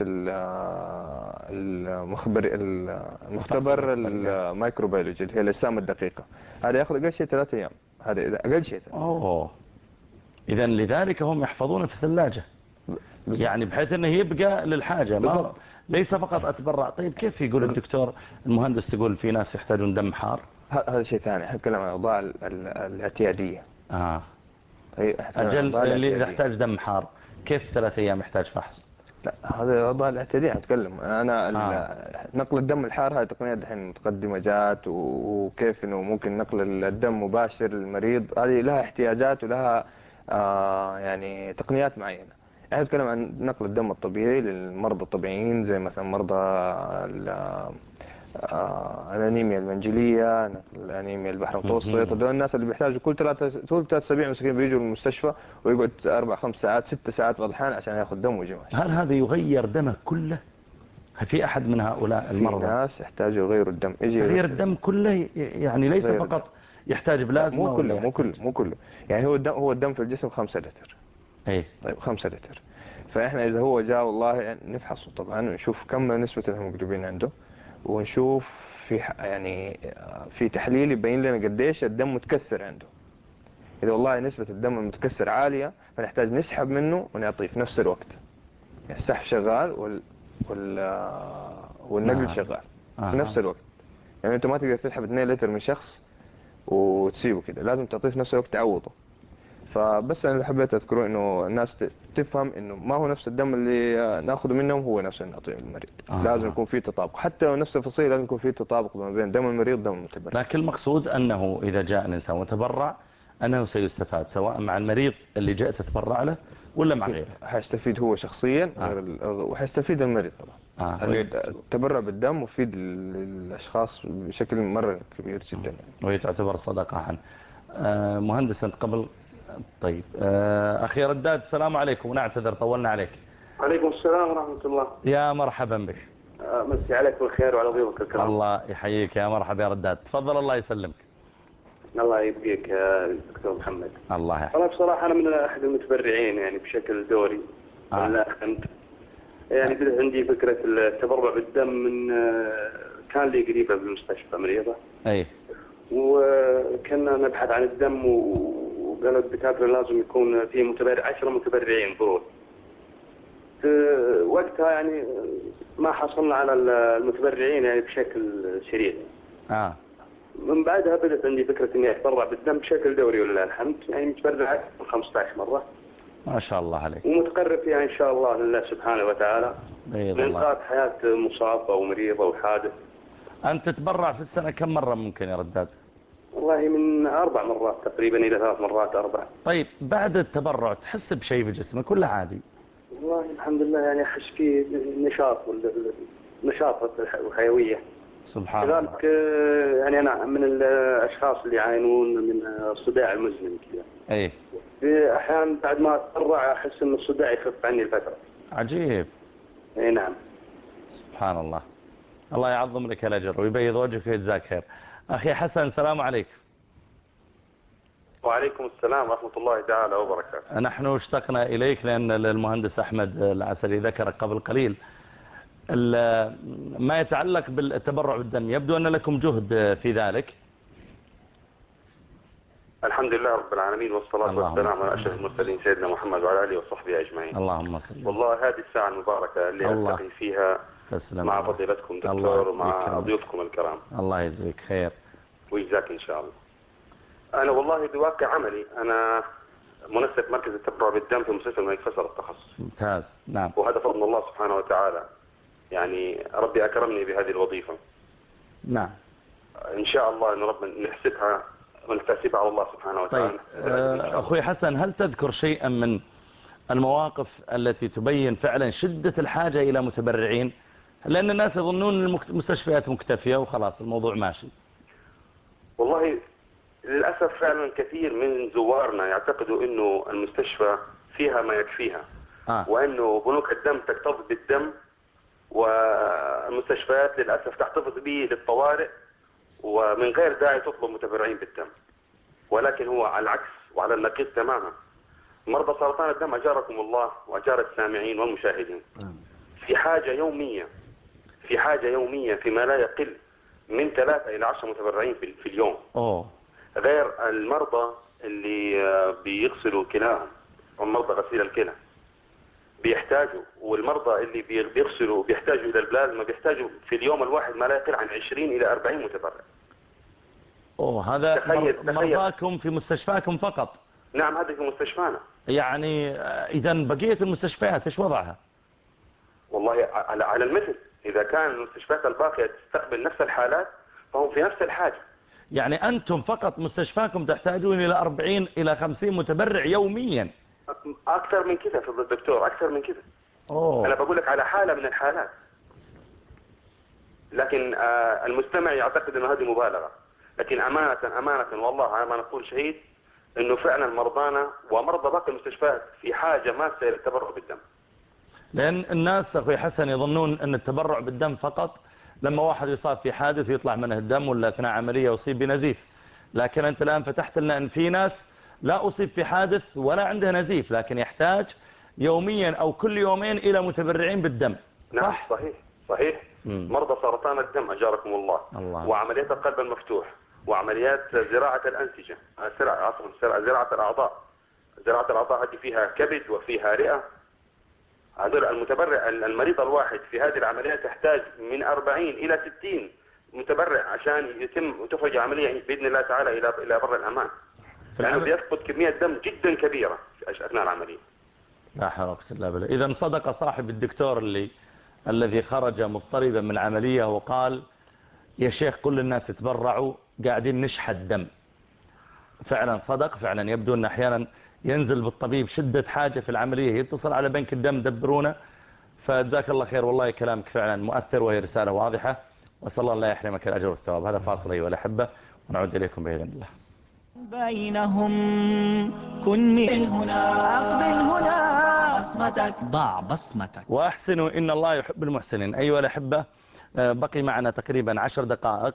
Speaker 4: المختبر الميكروبيولوجي اللي هي الأجسام الدقيقة، هذا يأخذ أقل شيء 3 أيام، هذا أقل شيء.
Speaker 2: إذا لذلك هم يحفظونه في الثلاجة يعني بحيث أنه يبقى للحاجة، ما ليس فقط أتبرع. طيب كيف يقول الدكتور المهندس تقول في ناس يحتاجون دم حار؟
Speaker 4: هذا شيء ثاني، احنا نتكلم عن الأوضاع الاعتيادية.
Speaker 2: أجل اللي يحتاج دم حار كيف 3 أيام يحتاج فحص؟
Speaker 4: لا هذا الأوضاع الاعتيادية نتكلم. أنا نقل الدم الحار هذه تقنية دحين متقدمة جات، وكيف إنه ممكن نقل الدم مباشر للمريض، هذه لها احتياجات ولها يعني تقنيات معينة. احنا نتكلم عن نقل الدم الطبيعي للمرضى الطبيعيين زي مثلا مرضى الانيميا المنجليه، الانيميا البحر المتوسط، هذول الناس اللي بيحتاجوا كل 3 أسابيع مسكين بيجوا المستشفى ويقعد 4-5 ساعات 6 ساعات بعض الأحيان عشان ياخذ دم ويجي ماشي.
Speaker 2: هل هذا يغير دمه كله؟ في احد من هؤلاء المرضى
Speaker 4: في ناس يحتاجوا يغيروا الدم،
Speaker 2: تغيير الدم كله يعني ليس فقط يحتاج بلازما؟
Speaker 4: مو كله يعني هو الدم في الجسم 5 لتر. طيب 5 لتر، فاحنا اذا هو جاء والله نفحصه طبعا ونشوف كم نسبة الهيموجلوبين عنده، ونشوف في تحليل يبين لنا قديش الدم متكسر عنده. اذا والله نسبة الدم المتكسر عالية فنحتاج نسحب منه ونعطيه في نفس الوقت، يعني السحب شغال والنقل شغال في نفس الوقت. يعني انت ما تقدر تسحب 2 لتر من شخص وتسيبه كده، لازم تعطيه في نفس الوقت تعوضه. فبس انا حبيت اذكره انه الناس تفهم انه ما هو نفس الدم اللي ناخذه منهم هو نفس اللي نعطيه للمريض. لازم يكون في تطابق، حتى لو نفس الفصيله لازم يكون في تطابق ما بين دم المريض ودم المتبرع.
Speaker 2: لكن المقصود انه اذا جاء الانسان وتبرع انه سيستفاد سواء مع المريض اللي جاء تتبرع له ولا مع غيره.
Speaker 4: حيستفيد هو شخصيا وحيستفيد المريض طبعا. التبرع بالدم مفيد للاشخاص بشكل مره كبير جدا
Speaker 2: وهي تعتبر صدقه عنه. مهندس انت قبل طيب اخي رداد السلام عليكم ونعتذر طولنا عليك.
Speaker 11: عليكم السلام ورحمة الله.
Speaker 2: يا مرحبا بك.
Speaker 11: مسي عليك بالخير وعلى ضيوفك الكرام.
Speaker 2: الله يحييك يا مرحبا يا رداد، تفضل الله يسلمك.
Speaker 11: الله يبقيك يا دكتور محمد.
Speaker 2: الله يحييك.
Speaker 11: أنا بصراحة أنا من أحد المتبرعين يعني بشكل دوري. لا أنت يعني بدأت عندي فكرة التبرع بالدم من كان لي قريبة بالمستشفى مريضة. وكنا نبحث عن الدم وقالوا الدكاترة لازم يكون في 10 متبرعين ضروري. وقتها يعني ما حصلنا على المتبرعين يعني بشكل سريع. من بعدها بدأت عندي فكرة اني اتبرع بالدم بشكل دوري ولله الحمد، يعني متبرع أكثر من 15 مرة.
Speaker 2: ما شاء الله عليك.
Speaker 11: ومتقرب فيها ان شاء الله لله سبحانه وتعالى لإنقاذ حياة مصاب او مريض او حادث.
Speaker 2: انت تتبرع في السنة كم مرة ممكن يا رداد؟
Speaker 11: والله من 4 مرات تقريبا الى 3 مرات 4.
Speaker 2: طيب بعد التبرع تحس بشيء في جسمك ولا عادي؟
Speaker 11: والله الحمد لله يعني احس فيه نشاط وحيوية.
Speaker 2: سبحان الله.
Speaker 11: لذلك يعني انا من الاشخاص اللي يعانون من الصداع المزمن كذا. في احيان بعد ما اتبرع احس ان الصداع يخف عني الفترة.
Speaker 2: عجيب.
Speaker 11: نعم.
Speaker 2: سبحان الله. الله يعظم لك الاجر ويبيض وجهك ويجزاك خير. اخي حسن السلام عليكم.
Speaker 12: وعليكم السلام ورحمة الله تعالى وبركاته.
Speaker 2: نحن اشتقنا إليك لأن المهندس أحمد العسلي ذكرك قبل قليل ما يتعلق بالتبرع بالدم، يبدو أن لكم جهد في ذلك.
Speaker 12: الحمد لله رب العالمين والصلاة والسلام على أشرف المرسلين سيدنا محمد وعلى آله وصحبه أجمعين.
Speaker 2: اللهم صل.
Speaker 12: والله هذه الساعة المباركة اللي ألتقي فيها مع فضيلتكم دكتور ومع ضيوفكم الكرام.
Speaker 2: الله يجزيك خير.
Speaker 12: ويجزاك إن شاء الله. أنا والله بواقع عملي أنا منسق مركز التبرع بالدم في مستشفى الملك فيصل التخصص.
Speaker 2: ممتاز. نعم.
Speaker 12: وهذا فضل الله سبحانه وتعالى، يعني ربي أكرمني بهذه الوظيفة.
Speaker 2: نعم.
Speaker 12: إن شاء الله أن رب نحسبها ونحتسبها على الله سبحانه وتعالى.
Speaker 2: طيب أخوي حسن، هل تذكر شيئا من المواقف التي تبين فعلا شدة الحاجة إلى متبرعين؟ لأن الناس يظنون المستشفيات مكتفية وخلاص الموضوع ماشي.
Speaker 12: والله للأسف فعلا كثير من زوارنا يعتقدوا أنه المستشفى فيها ما يكفيها، وأنه بنوك الدم تكتظ بالدم والمستشفيات للأسف تحتفظ به للطوارئ ومن غير داعي تطلب متبرعين بالدم. ولكن هو على العكس وعلى النقيض تماما. مرضى سرطان الدم أجاركم الله وأجار السامعين والمشاهدين في حاجة يومية فيما لا يقل من 3 إلى 10 متبرعين في اليوم. غير المرضى اللي بيغسلوا كلاهم ومرضى غسيل الكلى بيحتاجوا، والمرضى اللي بيغسلوا بيحتاجوا إلى البلازما بيحتاجوا في اليوم الواحد ما لا يقل عن 20 إلى 40 متبرع.
Speaker 2: هذا مرضاكم في مستشفاكم فقط؟
Speaker 12: نعم هذا في مستشفانا.
Speaker 2: يعني إذا بقية المستشفيات إيش وضعها؟
Speaker 12: والله على المثل، إذا كان المستشفيات الباقية تستقبل نفس الحالات فهم في نفس الحاجة.
Speaker 2: يعني أنتم فقط مستشفاكم تحتاجون إلى 40 إلى 50 متبرع يوميا؟
Speaker 12: أكثر من كذا فضل الدكتور، أكثر من كذا. أنا بقول لك على حالة من الحالات، لكن المستمع يعتقد أن هذه مبالغة، لكن أمانة والله ما نقول شهيد أنه فعلا مرضانا ومرضى باقي المستشفيات في حاجة ماسة إلى التبرع بالدم.
Speaker 2: لأن الناس أخوي حسن يظنون أن التبرع بالدم فقط لما واحد يصاب في حادث يطلع منه الدم ولا أثناء عملية يصيب بنزيف، لكن أنت الآن فتحت لنا أن في ناس لا أصيب في حادث ولا عنده نزيف لكن يحتاج يوميا أو كل يومين إلى متبرعين بالدم.
Speaker 12: نعم صحيح. مرضى سرطان الدم أجاركم الله. وعمليات القلب المفتوح وعمليات زراعة الأنسجة، زراعة الأعضاء. زراعة الأعضاء هذه فيها كبد وفيها رئة. هذول المتبرع المريض الواحد في هذه العمليات تحتاج من 40 إلى 60 متبرع عشان يتم تخرج عملية بإذن الله تعالى إلى بر الأمان، لأنه بيفقد كمية دم جدا كبيرة أثناء العملية.
Speaker 2: لا حول ولا قوة إلا بالله. إذا صدق صاحب الدكتور الذي خرج مضطربا من عملية وقال يا شيخ كل الناس يتبرعوا قاعدين نشحت دم. فعلا صدق، فعلا يبدو أن أحيانا ينزل بالطبيب شدة حاجة في العملية يتصل على بنك الدم دبرونا. فجزاك الله خير والله كلامك فعلا مؤثر وهي رسالة واضحة، وصلى الله يحرمك الأجر والثواب. هذا فاصل أيها الأحبة ونعود إليكم بإذن الله.
Speaker 1: بينهم كن من هنا أقبل هنا بصمتك ضع بصمتك
Speaker 2: وأحسنوا إن الله يحب المحسنين. أيها الأحبة بقي معنا تقريبا 10 دقائق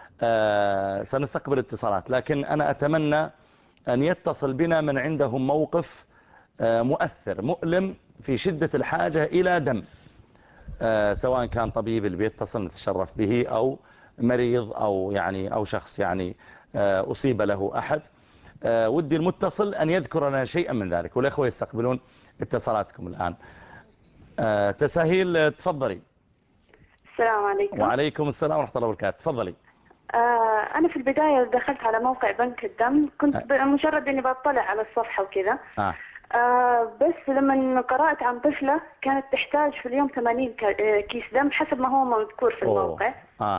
Speaker 2: سنستقبل اتصالات، لكن أنا أتمنى أن يتصل بنا من عندهم موقف مؤثر مؤلم في شدة الحاجة إلى دم، سواء كان طبيب اللي بيتصل نتشرف به أو مريض أو شخص أصيب له أحد. ودي المتصل أن يذكر لنا شيئا من ذلك، والأخوة يستقبلون اتصالاتكم الآن. تساهيل تفضلي.
Speaker 13: السلام عليكم.
Speaker 2: وعليكم السلام ورحمة الله وبركاته. تفضلي.
Speaker 13: أنا في البداية دخلت على موقع بنك الدم، كنت مجرد إني بطلع على الصفحة وكذا. بس لما قرأت عن طفلة كانت تحتاج في اليوم 80 كيس دم حسب ما هو مذكور في الموقع.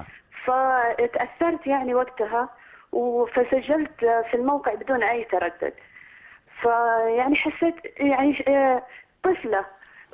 Speaker 13: فتأثرت وقتها فسجلت في الموقع بدون أي تردد. حسيت طفلة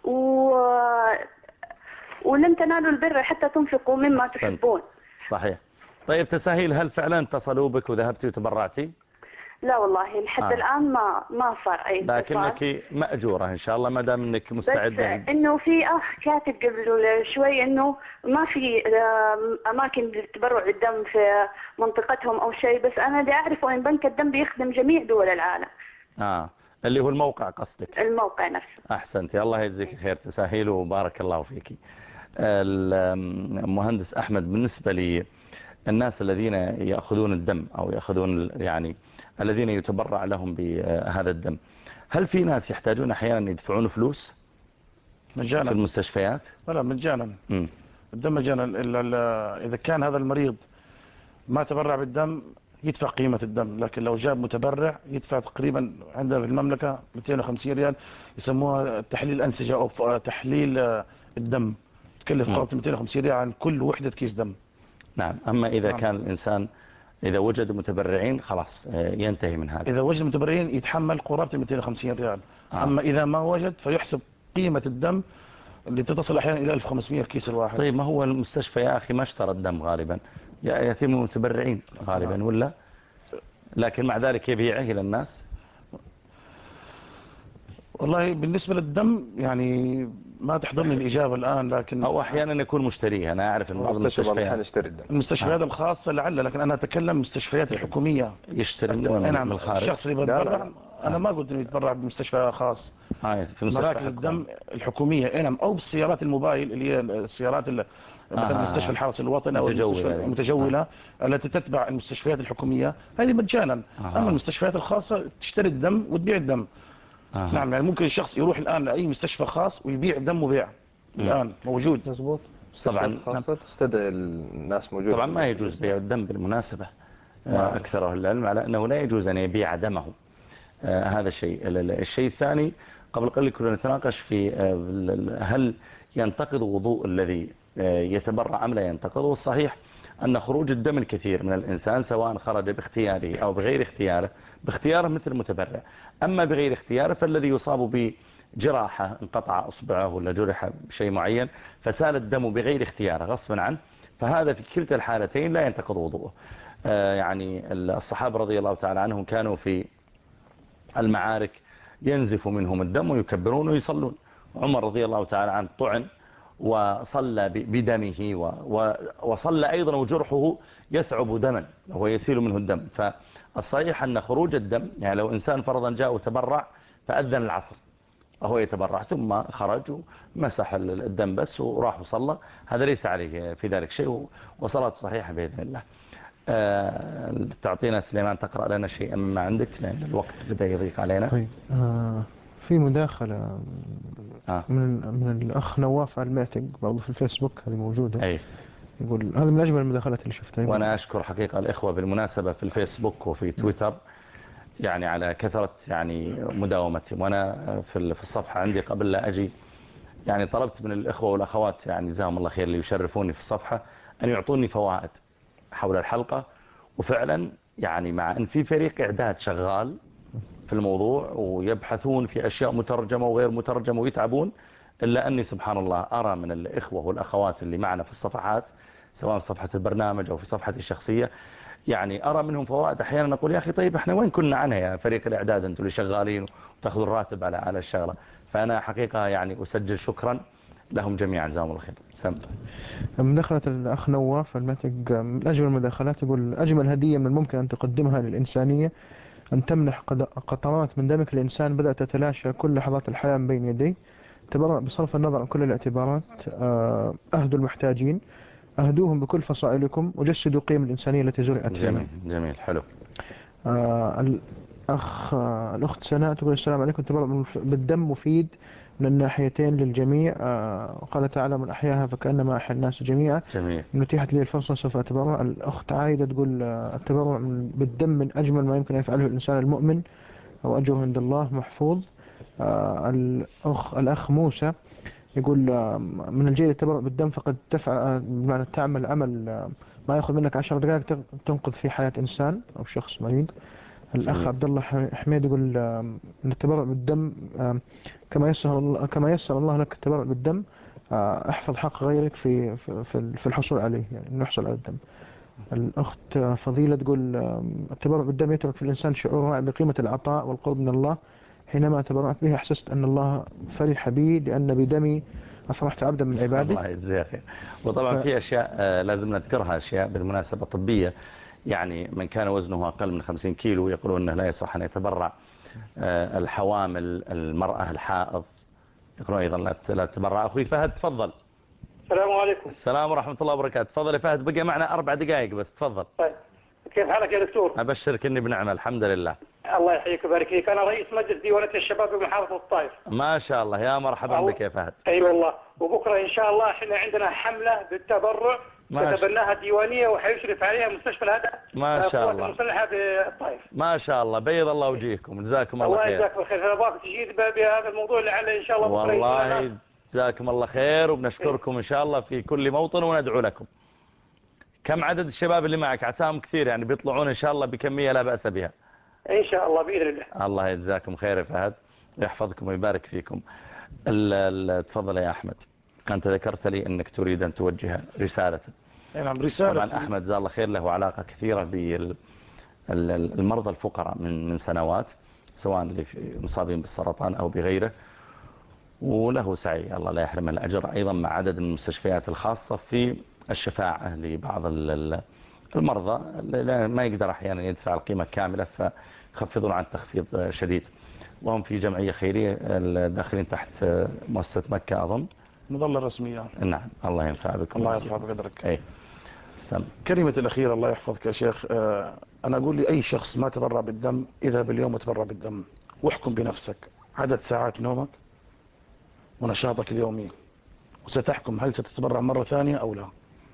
Speaker 13: ولن تنالوا البر حتى تنفقوا مما تحبون.
Speaker 2: صحيح. طيب تساهيل، هل فعلا اتصلوا بك وذهبتي وتبرعتي؟
Speaker 13: لا والله لحد الآن ما صار أي اتصال.
Speaker 2: لكنك مأجورة إن شاء الله ما دام أنك مستعدة.
Speaker 13: بس إنه في أخ كاتب قبل شوي إنه ما في أماكن للتبرع بالدم في منطقتهم أو شيء، بس أنا اللي أعرفه إن بنك الدم بيخدم جميع دول العالم.
Speaker 2: اللي هو الموقع قصدك؟
Speaker 13: الموقع نفسه.
Speaker 2: أحسنتي، الله يجزيك خير تساهيل وبارك الله فيك. المهندس أحمد، بالنسبة للناس الذين يأخذون الدم أو يأخذون الذين يتبرع لهم بهذا الدم، هل في ناس يحتاجون أحيانا يدفعون فلوس
Speaker 5: مجانا
Speaker 2: في المستشفيات؟
Speaker 5: لا مجانا. الدم مجانا إلا إذا كان هذا المريض ما تبرع بالدم يدفع قيمة الدم، لكن لو جاب متبرع يدفع تقريبا عندنا في المملكة 250 ريال يسموها تحليل الأنسجة أو تحليل الدم، تكلف قرابة 250 ريال عن كل وحدة كيس دم.
Speaker 2: نعم. أما إذا كان الإنسان إذا وجد متبرعين خلاص ينتهي من هذا.
Speaker 5: إذا وجد متبرعين يتحمل قرابة 250 ريال. أما إذا ما وجد فيحسب قيمة الدم اللي تصل أحيانا إلى 1500 الكيس الواحد.
Speaker 2: طيب ما هو المستشفى يا أخي ما اشترى الدم غالبا، يتم المتبرعين غالبا ولا؟ لكن مع ذلك يبيعه إلى الناس.
Speaker 5: والله بالنسبة للدم ما تحضرني الإجابة الآن، لكن
Speaker 2: أو أحيانا يكون مشتريها. أنا أعرف أن بعض
Speaker 5: المستشفيات الخاصة لعل، لكن أنا أتكلم المستشفيات الحكومية
Speaker 2: يشتري
Speaker 5: من
Speaker 2: الخارج.
Speaker 5: الشخص اللي بيتبرع أنا ما قلت إنه يتبرع بمستشفى خاص.
Speaker 2: في
Speaker 5: مراكز الدم الحكومية أو بالسيارات الموبايل اللي هي السيارات مثلا مستشفى الحرس الوطني أو المستشفى المتجولة التي تتبع المستشفيات الحكومية، هذه مجانا. أما المستشفيات الخاصة تشتري الدم وتبيع الدم. نعم، يعني ممكن الشخص يروح الآن لأي مستشفى خاص ويبيع دم وبيع الآن موجود.
Speaker 4: مظبوط.
Speaker 2: طبعا
Speaker 4: خاصة تستدعي الناس موجودة.
Speaker 2: طبعا ما يجوز بيع الدم بالمناسبة. أكثر العلم على أنه لا يجوز أن يبيع دمه. هذا شيء. الشيء الثاني، قبل قليل كنا نتناقش في هل ينتقض وضوء الذي يتبرع أم لا ينتقض. والصحيح أن خروج الدم الكثير من الإنسان سواء خرج باختياره أو بغير اختياره، باختياره مثل المتبرع، أما بغير اختياره فالذي يصاب بجراحة انقطع أصبعه ولا جرح بشيء معين فسال الدم بغير اختياره غصبا عنه، فهذا في كلتا الحالتين لا ينتقض وضوءه. يعني الصحابة رضي الله تعالى عنهم كانوا في المعارك ينزف منهم الدم ويكبرون ويصلون. عمر رضي الله تعالى عنه طعن وصلى بدمه وصلى أيضا وجرحه يثعب دما وهو يسيل منه الدم. فالصحيح أن خروج الدم، يعني لو إنسان فرضا جاء وتبرع فأذن العصر وهو يتبرع ثم خرج ومسح الدم بس وراح وصلى، هذا ليس عليه في ذلك شيء وصلاة صحيحة بإذن الله. تعطينا سليمان تقرأ لنا شيئا مما عندك لأن الوقت بدأ يضيق علينا.
Speaker 8: طيب في مداخلة من الأخ نواف المعتق برضه في الفيسبوك، هذه موجودة. يقول هذا من أجمل المداخلات اللي شفتها.
Speaker 2: وأنا أشكر حقيقة الإخوة بالمناسبة في الفيسبوك وفي تويتر يعني على كثرة يعني مداومتهم. وأنا في الصفحة عندي قبل لا أجي يعني طلبت من الإخوة والأخوات يعني جزاهم الله خير اللي يشرفوني في الصفحة أن يعطوني فوائد حول الحلقة. وفعلا يعني مع أن في فريق إعداد شغال في الموضوع ويبحثون في أشياء مترجمة وغير مترجمة ويتعبون، إلا أني سبحان الله أرى من الإخوة والأخوات اللي معنا في الصفحات سواء في صفحة البرنامج أو في صفحتي الشخصية، يعني أرى منهم فوائد أحيانا نقول يا أخي طيب إحنا وين كنا عنها يا فريق الإعداد أنتم اللي شغالين وتأخذوا الراتب على الشغلة. فأنا حقيقة يعني أسجل شكرا لهم جميعا جزاهم الله خير.
Speaker 8: مداخلة الأخ نواف المعتق من أجمل المداخلات. يقول أجمل هدية من الممكن أن تقدمها للإنسانية أن تمنح قطرات من دمك لإنسان بدأت تتلاشى كل لحظات الحياة من بين يدي. تبرع بصرف النظر عن كل الاعتبارات. أهدوا المحتاجين، أهدوهم بكل فصائلكم، وجسدوا قيم الإنسانية التي زرعت فيها.
Speaker 2: جميل جميل حلو.
Speaker 8: الأخت سناء تقول السلام عليكم. تبرع بالدم مفيد من الناحيتين للجميع. قال تعالى من أحياها فكأنما أحيا الناس جميعا.
Speaker 2: جميل.
Speaker 8: إن أتيحت لي الفرصة سوف أتبرع. الأخت عايدة تقول التبرع بالدم من أجمل ما يمكن أن يفعله الإنسان المؤمن وأجره عند الله محفوظ. الأخ موسى يقول من الجيد التبرع بالدم فقد بمعنى تعمل عمل ما يأخذ منك 10 دقائق تنقذ في حياة إنسان أو شخص مريض. الأخ عبد الله حميد يقول أن التبرع بالدم كما يسر الله لك التبرع بالدم احفظ حق غيرك في الحصول عليه، يعني نحصل على الدم. الأخت فضيلة تقول التبرع بالدم يترك في الإنسان شعور بقيمة العطاء والقرب من الله. حينما تبرعت به أحسست أن الله فرح بي لأن بدمي أفرحت عبدا من عباده.
Speaker 2: الله يجزيه خير. وطبعا في أشياء لازم نذكرها، أشياء بالمناسبة طبية، يعني من كان وزنه أقل من 50 كيلو يقولون أنه لا يصح أن يتبرع. الحوامل، المرأة الحائض يقولون أيضا لا تتبرع. أخوي فهد تفضل.
Speaker 14: السلام عليكم.
Speaker 2: السلام ورحمة الله وبركاته. تفضل يا فهد، بقي معنا 4 دقائق بس. تفضل.
Speaker 14: طيب كيف حالك يا دكتور؟
Speaker 2: أبشرك إني بنعمة الحمد لله.
Speaker 14: الله يحييك ويبارك فيك. أنا رئيس مجلس ديوانية الشباب بمحافظة الطائف.
Speaker 2: ما شاء الله، يا مرحبا بك يا فهد.
Speaker 14: أي والله. وبكرة إن شاء الله احنا عندنا حملة بالتبرع تتبناها الديوانية وحيشرف عليها مستشفى الهدى
Speaker 2: ما شاء الله
Speaker 14: المسلحة بالطائف.
Speaker 2: ما شاء الله، بيض الله وجيهكم، جزاكم الله خير.
Speaker 14: الله يجزاك بالخير. أنا باك تجيد بهذا الموضوع لعل إن شاء الله بكرة.
Speaker 2: والله جزاكم الله خير وبنشكركم إن شاء الله في كل موطن وندعو لكم. كم عدد الشباب اللي معك؟ عساهم كثير يعني بيطلعون إن شاء الله بكمية لا بأس بها
Speaker 14: إن شاء الله بإذن الله.
Speaker 2: الله يجزاكم خير يا فهد ويحفظكم ويبارك فيكم. تفضل يا أحمد. أنت ذكرت لي أنك تريد أن توجه رسالة.
Speaker 5: نعم رسالة.
Speaker 2: طبعا أحمد جزاه الله خير له علاقة كثيرة بالمرضى الفقراء من سنوات، سواء اللي مصابين بالسرطان أو بغيره، وله سعي الله لا يحرم الأجر أيضا مع عدد من المستشفيات الخاصة في الشفاعة لبعض المرضى اللي ما يقدر أحيانا يدفع القيمة كاملة فيخفضون عن تخفيض شديد. وهم في جمعية خيرية داخلين تحت مؤسسة مكة أظن
Speaker 5: مظلة رسمية.
Speaker 2: نعم الله ينفع بكم.
Speaker 5: الله يرفع بقدرك.
Speaker 2: أي
Speaker 5: كلمة الأخيرة الله يحفظك يا شيخ. أنا أقول لأي شخص ما تبرع بالدم اذهب اليوم وتبرع بالدم واحكم بنفسك عدد ساعات نومك ونشاطك اليومي وستحكم هل ستتبرع مرة ثانية أو لا.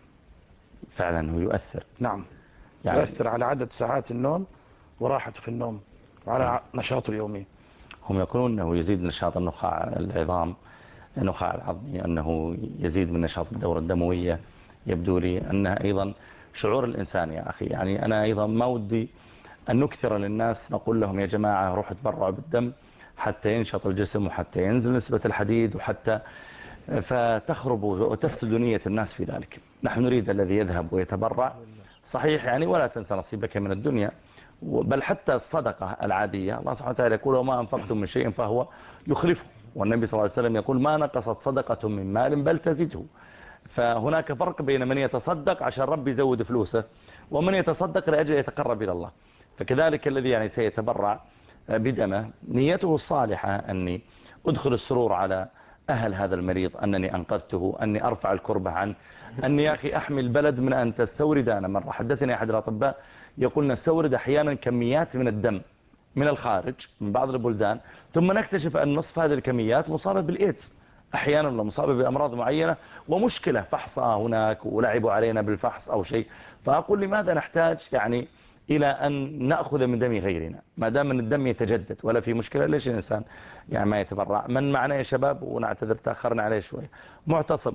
Speaker 2: فعلا هو يؤثر.
Speaker 5: نعم يعني يؤثر على عدد ساعات النوم وراحته في النوم وعلى نشاطه اليومي.
Speaker 2: هم يقولون أنه يزيد نشاط النخاع العظام النخاع العظمي أنه يزيد من نشاط الدورة الدموية. يبدو لي أنها أيضا شعور الإنسان يا أخي. يعني أنا أيضا ما ودي أن نكثر للناس نقول لهم يا جماعة روحوا تبرعوا بالدم حتى ينشط الجسم وحتى ينزل نسبة الحديد وحتى فتخرب وتفسد نية الناس في ذلك. نحن نريد الذي يذهب ويتبرع صحيح يعني ولا تنسى نصيبك من الدنيا بل حتى الصدقة العادية الله سبحانه وتعالى يقول وما أنفقتم من شيء فهو يخلفه. والنبي صلى الله عليه وسلم يقول ما نقصت صدقة من مال بل تزيده. فهناك فرق بين من يتصدق عشان ربي يزود فلوسه ومن يتصدق لأجل يتقرب إلى الله. فكذلك الذي يعني سيتبرع بدمه نيته الصالحة أني أدخل السرور على أهل هذا المريض أنني أنقذته أني أرفع الكربة عنه أني يا أخي أحمي البلد من أن تستورد. أنا مرة حدثني أحد الأطباء يقول نستورد أحيانا كميات من الدم من الخارج من بعض البلدان ثم نكتشف أن نصف هذه الكميات مصابة بالإيدز أحيانا مصابة بأمراض معينة ومشكلة فحصها هناك ولعبوا علينا بالفحص أو شيء. فأقول لماذا نحتاج يعني إلى أن نأخذ من دم غيرنا ما دام من الدم يتجدد ولا في مشكلة. ليش الإنسان يعني ما يتبرع؟ من معنا يا شباب ونعتذر تأخرنا عليه شوي. معتصم.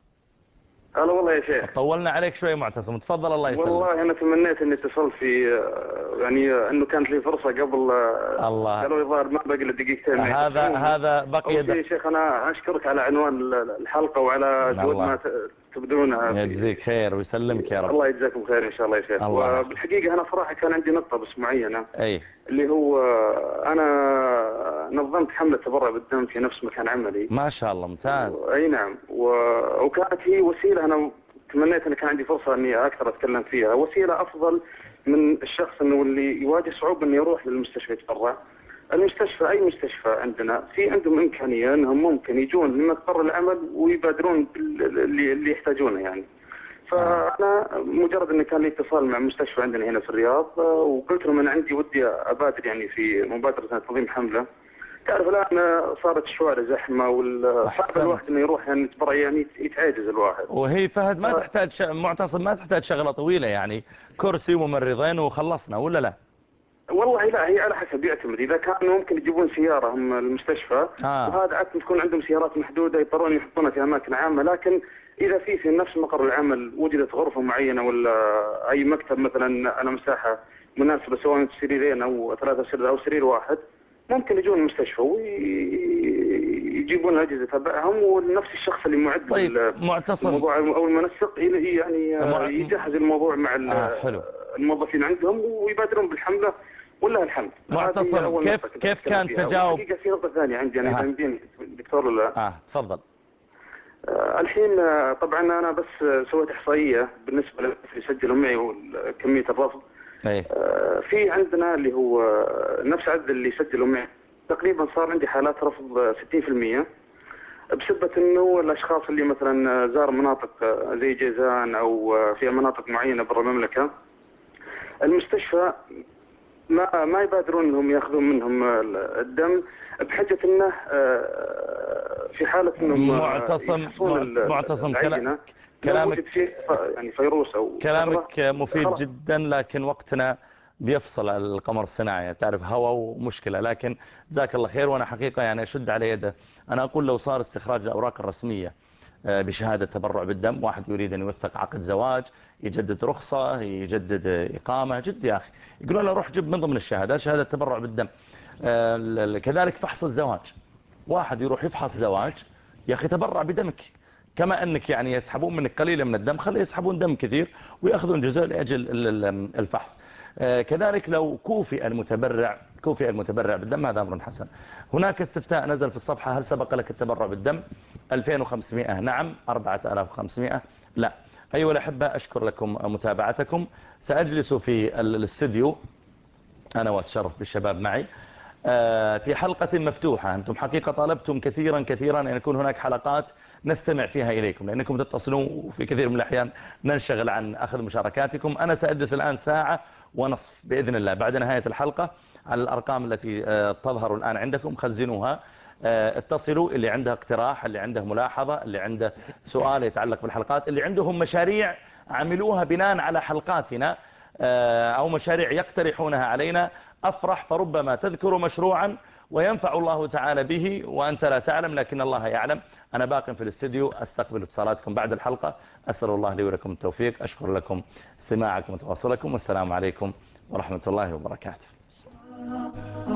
Speaker 11: هلا والله يا شيخ.
Speaker 2: طولنا عليك شوي معتصم تفضل الله يسلمك.
Speaker 11: والله أنا تمنيت أني اتصلت في يعني أنه كانت لي فرصة قبل
Speaker 2: الله
Speaker 11: قالوا يظهر ما بقي إلا دقيقتين.
Speaker 2: هذا بقي
Speaker 11: يا شيخ أنا أشكرك على عنوان الحلقة وعلى جهود ما تبدونها.
Speaker 2: يجزيك خير ويسلمك يا رب.
Speaker 11: الله يجزاكم خير إن شاء الله يا شيخ. وبالحقيقة أنا صراحة كان عندي نقطة بس معينة
Speaker 2: أي
Speaker 11: اللي هو أنا نظمت حملة تبرع بالدم في نفس مكان عملي.
Speaker 2: ما شاء الله ممتاز.
Speaker 11: أي نعم وكانت هي وسيلة أنا تمنيت أن كان عندي فرصة أني أكثر أتكلم فيها وسيلة أفضل من الشخص أنه اللي يواجه صعوبة أنه يروح للمستشفى يتبرع. المستشفى أي مستشفى عندنا في عندهم إمكانية أنهم ممكن يجون لمقر العمل ويبادرون اللي يحتاجونه يعني. فأنا مجرد أن كان لي اتصال مع مستشفى عندنا هنا في الرياض وقلت لهم أنا عندي ودي أبادر يعني في مبادرة تنظيم حملة. تعرف الآن صارت الشوارع زحمة والصعب الواحد إنه يروح يعني يتبرع يعني يتعاجز الواحد.
Speaker 2: وهي فهد ما تحتاج معتصم ما تحتاج شغلة طويلة يعني كرسي وممرضين وخلصنا ولا لا؟
Speaker 11: والله لا هي على حسب يعتمد. إذا كانوا ممكن يجيبون سيارة هم المستشفى وهذا عادة تكون عندهم سيارات محدودة يضطرون يحطونها في أماكن عامة. لكن إذا في نفس مقر العمل وجدت غرفة معينة ولا أي مكتب مثلا على مساحة مناسبة سواء سريرين أو 3 سرير أو سرير واحد ممكن يجون المستشفى ويجيبون أجهزة تبعهم ونفس الشخص اللي معد الموضوع أو المنسق يعني يجهز الموضوع مع الموظفين عندهم ويبادرون بالحملة والله الحمد.
Speaker 2: معتصم كيف كان تجاوب؟
Speaker 11: حقيقة في نقطة ثانية عندي أنا يمديني دكتور ولا
Speaker 2: تفضل.
Speaker 11: الحين طبعا أنا بس سويت إحصائية بالنسبة اللي يسجلوا معي وكمية الرفض. في عندنا اللي هو نفس عدد اللي يسجلوا معي تقريبا صار عندي حالات رفض 60% بسبب انه الاشخاص اللي مثلا زار مناطق زي جيزان او في مناطق معينة برا المملكة المستشفى ما يبادرون انهم ياخذون منهم الدم بحجة انه في حالة انهم
Speaker 2: معتصم
Speaker 11: كلامك فيه يعني فيروس او
Speaker 2: كلامك مفيد جدا لكن وقتنا بيفصل القمر الصناعي تعرف هوا ومشكلة. لكن جزاك الله خير وانا حقيقة يعني اشد على يده. انا اقول لو صار استخراج الاوراق الرسمية بشهادة تبرع بالدم واحد يريد ان يوثق عقد زواج يجدد رخصة يجدد اقامة جد يا اخي يقولون له روح جيب من ضمن الشهادات شهادة تبرع بالدم. كذلك فحص الزواج واحد يروح يفحص زواج يا اخي تبرع بدمك كما انك يعني يسحبون منك قليلا من الدم خلي يسحبون دم كثير وياخذون جزء لاجل الفحص. كذلك لو كوفئ المتبرع بالدم هذا أمر حسن. هناك استفتاء نزل في الصفحة: هل سبق لك التبرع بالدم؟ 2500 نعم، 4500 لا. أيها الأحبة، أشكر لكم متابعتكم. سأجلس في الاستديو أنا وأتشرف بالشباب معي في حلقة مفتوحة. أنتم حقيقة طلبتم كثيرا أن يكون هناك حلقات نستمع فيها إليكم، لأنكم تتصلون وفي كثير من الأحيان ننشغل عن أخذ مشاركاتكم. أنا سأجلس الآن ساعة ونصف بإذن الله بعد نهاية الحلقة على الأرقام التي تظهر الآن عندكم. خزنوها، اتصلوا، اللي عنده اقتراح، اللي عنده ملاحظة، اللي عنده سؤال يتعلق بالحلقات، اللي عندهم مشاريع عملوها بناء على حلقاتنا أو مشاريع يقترحونها علينا، أفرح. فربما تذكر مشروعا وينفع الله تعالى به وأنت لا تعلم لكن الله يعلم. أنا باق في الاستديو أستقبل اتصالاتكم بعد الحلقة. أسأل الله لي ولكم التوفيق. أشكر لكم استماعكم وتواصلكم، والسلام عليكم ورحمة الله وبركاته.